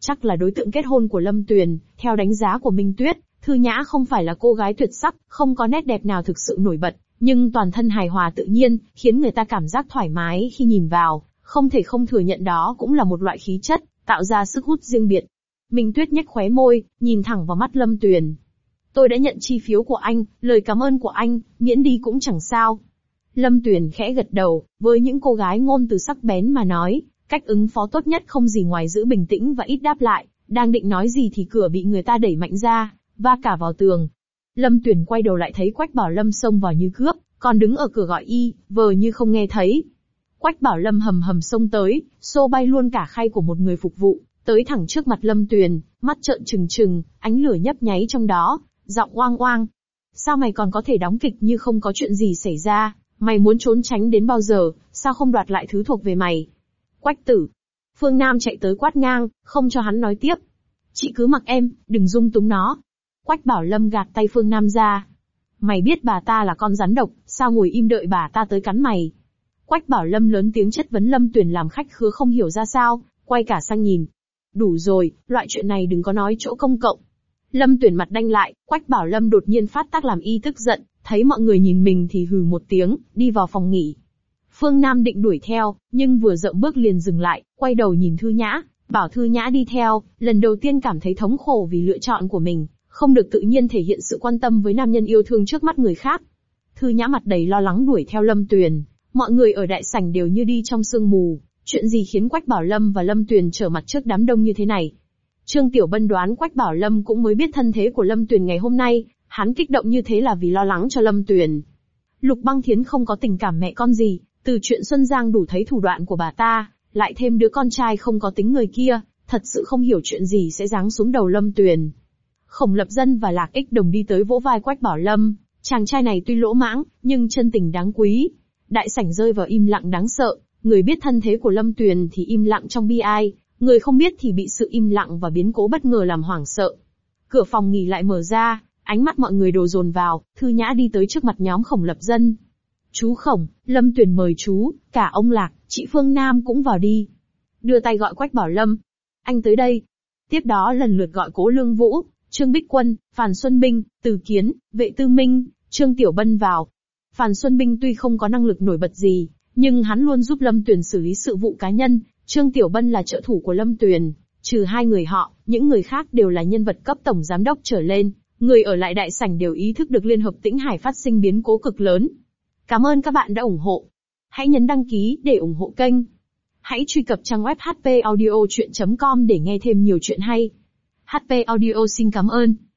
chắc là đối tượng kết hôn của Lâm Tuyền. Theo đánh giá của Minh Tuyết, Thư Nhã không phải là cô gái tuyệt sắc, không có nét đẹp nào thực sự nổi bật, nhưng toàn thân hài hòa tự nhiên, khiến người ta cảm giác thoải mái khi nhìn vào, không thể không thừa nhận đó cũng là một loại khí chất, tạo ra sức hút riêng biệt. Minh Tuyết nhếch khóe môi, nhìn thẳng vào mắt Lâm Tuyền. Tôi đã nhận chi phiếu của anh, lời cảm ơn của anh, miễn đi cũng chẳng sao. Lâm Tuyền khẽ gật đầu, với những cô gái ngôn từ sắc bén mà nói, cách ứng phó tốt nhất không gì ngoài giữ bình tĩnh và ít đáp lại, đang định nói gì thì cửa bị người ta đẩy mạnh ra, va cả vào tường. Lâm Tuyền quay đầu lại thấy Quách Bảo Lâm xông vào như cướp, còn đứng ở cửa gọi y, vờ như không nghe thấy. Quách Bảo Lâm hầm hầm xông tới, xô bay luôn cả khay của một người phục vụ, tới thẳng trước mặt Lâm Tuyền, mắt trợn trừng trừng, ánh lửa nhấp nháy trong đó, giọng oang oang. Sao mày còn có thể đóng kịch như không có chuyện gì xảy ra, mày muốn trốn tránh đến bao giờ, sao không đoạt lại thứ thuộc về mày? Quách tử. Phương Nam chạy tới quát ngang, không cho hắn nói tiếp. Chị cứ mặc em, đừng dung túng nó. Quách Bảo Lâm gạt tay Phương Nam ra. Mày biết bà ta là con rắn độc, sao ngồi im đợi bà ta tới cắn mày? Quách Bảo Lâm lớn tiếng chất vấn Lâm Tuyền làm khách khứa không hiểu ra sao, quay cả sang nhìn. Đủ rồi, loại chuyện này đừng có nói chỗ công cộng. Lâm Tuyền mặt đanh lại, Quách Bảo Lâm đột nhiên phát tác làm y tức giận, thấy mọi người nhìn mình thì hừ một tiếng, đi vào phòng nghỉ. Phương Nam định đuổi theo, nhưng vừa dậm bước liền dừng lại, quay đầu nhìn Thư Nhã, bảo Thư Nhã đi theo, lần đầu tiên cảm thấy thống khổ vì lựa chọn của mình, không được tự nhiên thể hiện sự quan tâm với nam nhân yêu thương trước mắt người khác. Thư Nhã mặt đầy lo lắng đuổi theo Lâm Tuyền, mọi người ở đại sảnh đều như đi trong sương mù, chuyện gì khiến Quách Bảo Lâm và Lâm Tuyền trở mặt trước đám đông như thế này? Trương Tiểu Bân đoán Quách Bảo Lâm cũng mới biết thân thế của Lâm Tuyền ngày hôm nay, hắn kích động như thế là vì lo lắng cho Lâm Tuyền. Lục Băng Thiến không có tình cảm mẹ con gì, từ chuyện Xuân Giang đủ thấy thủ đoạn của bà ta, lại thêm đứa con trai không có tính người kia, thật sự không hiểu chuyện gì sẽ giáng xuống đầu Lâm Tuyền. Khổng Lập Dân và Lạc Ích Đồng đi tới vỗ vai Quách Bảo Lâm, chàng trai này tuy lỗ mãng, nhưng chân tình đáng quý. Đại sảnh rơi vào im lặng đáng sợ, người biết thân thế của Lâm Tuyền thì im lặng trong bi ai, người không biết thì bị sự im lặng và biến cố bất ngờ làm hoảng sợ. Cửa phòng nghỉ lại mở ra, ánh mắt mọi người đổ dồn vào, Thư Nhã đi tới trước mặt nhóm Khổng Lập Dân. Chú Khổng, Lâm Tuyền mời chú, cả ông Lạc, chị Phương Nam cũng vào đi. Đưa tay gọi Quách Bảo Lâm. Anh tới đây. Tiếp đó lần lượt gọi Cố Lương Vũ, Trương Bích Quân, Phàn Xuân Binh, Từ Kiến, Vệ Tư Minh, Trương Tiểu Bân vào. Phàn Xuân Binh tuy không có năng lực nổi bật gì, nhưng hắn luôn giúp Lâm Tuyền xử lý sự vụ cá nhân. Trương Tiểu Bân là trợ thủ của Lâm Tuyền, trừ hai người họ, những người khác đều là nhân vật cấp tổng giám đốc trở lên. Người ở lại đại sảnh đều ý thức được Liên Hợp Tĩnh Hải phát sinh biến cố cực lớn. Cảm ơn các bạn đã ủng hộ. Hãy nhấn đăng ký để ủng hộ kênh. Hãy truy cập trang web h p audio chuyện chấm com để nghe thêm nhiều chuyện hay. hát pê Audio xin cảm ơn.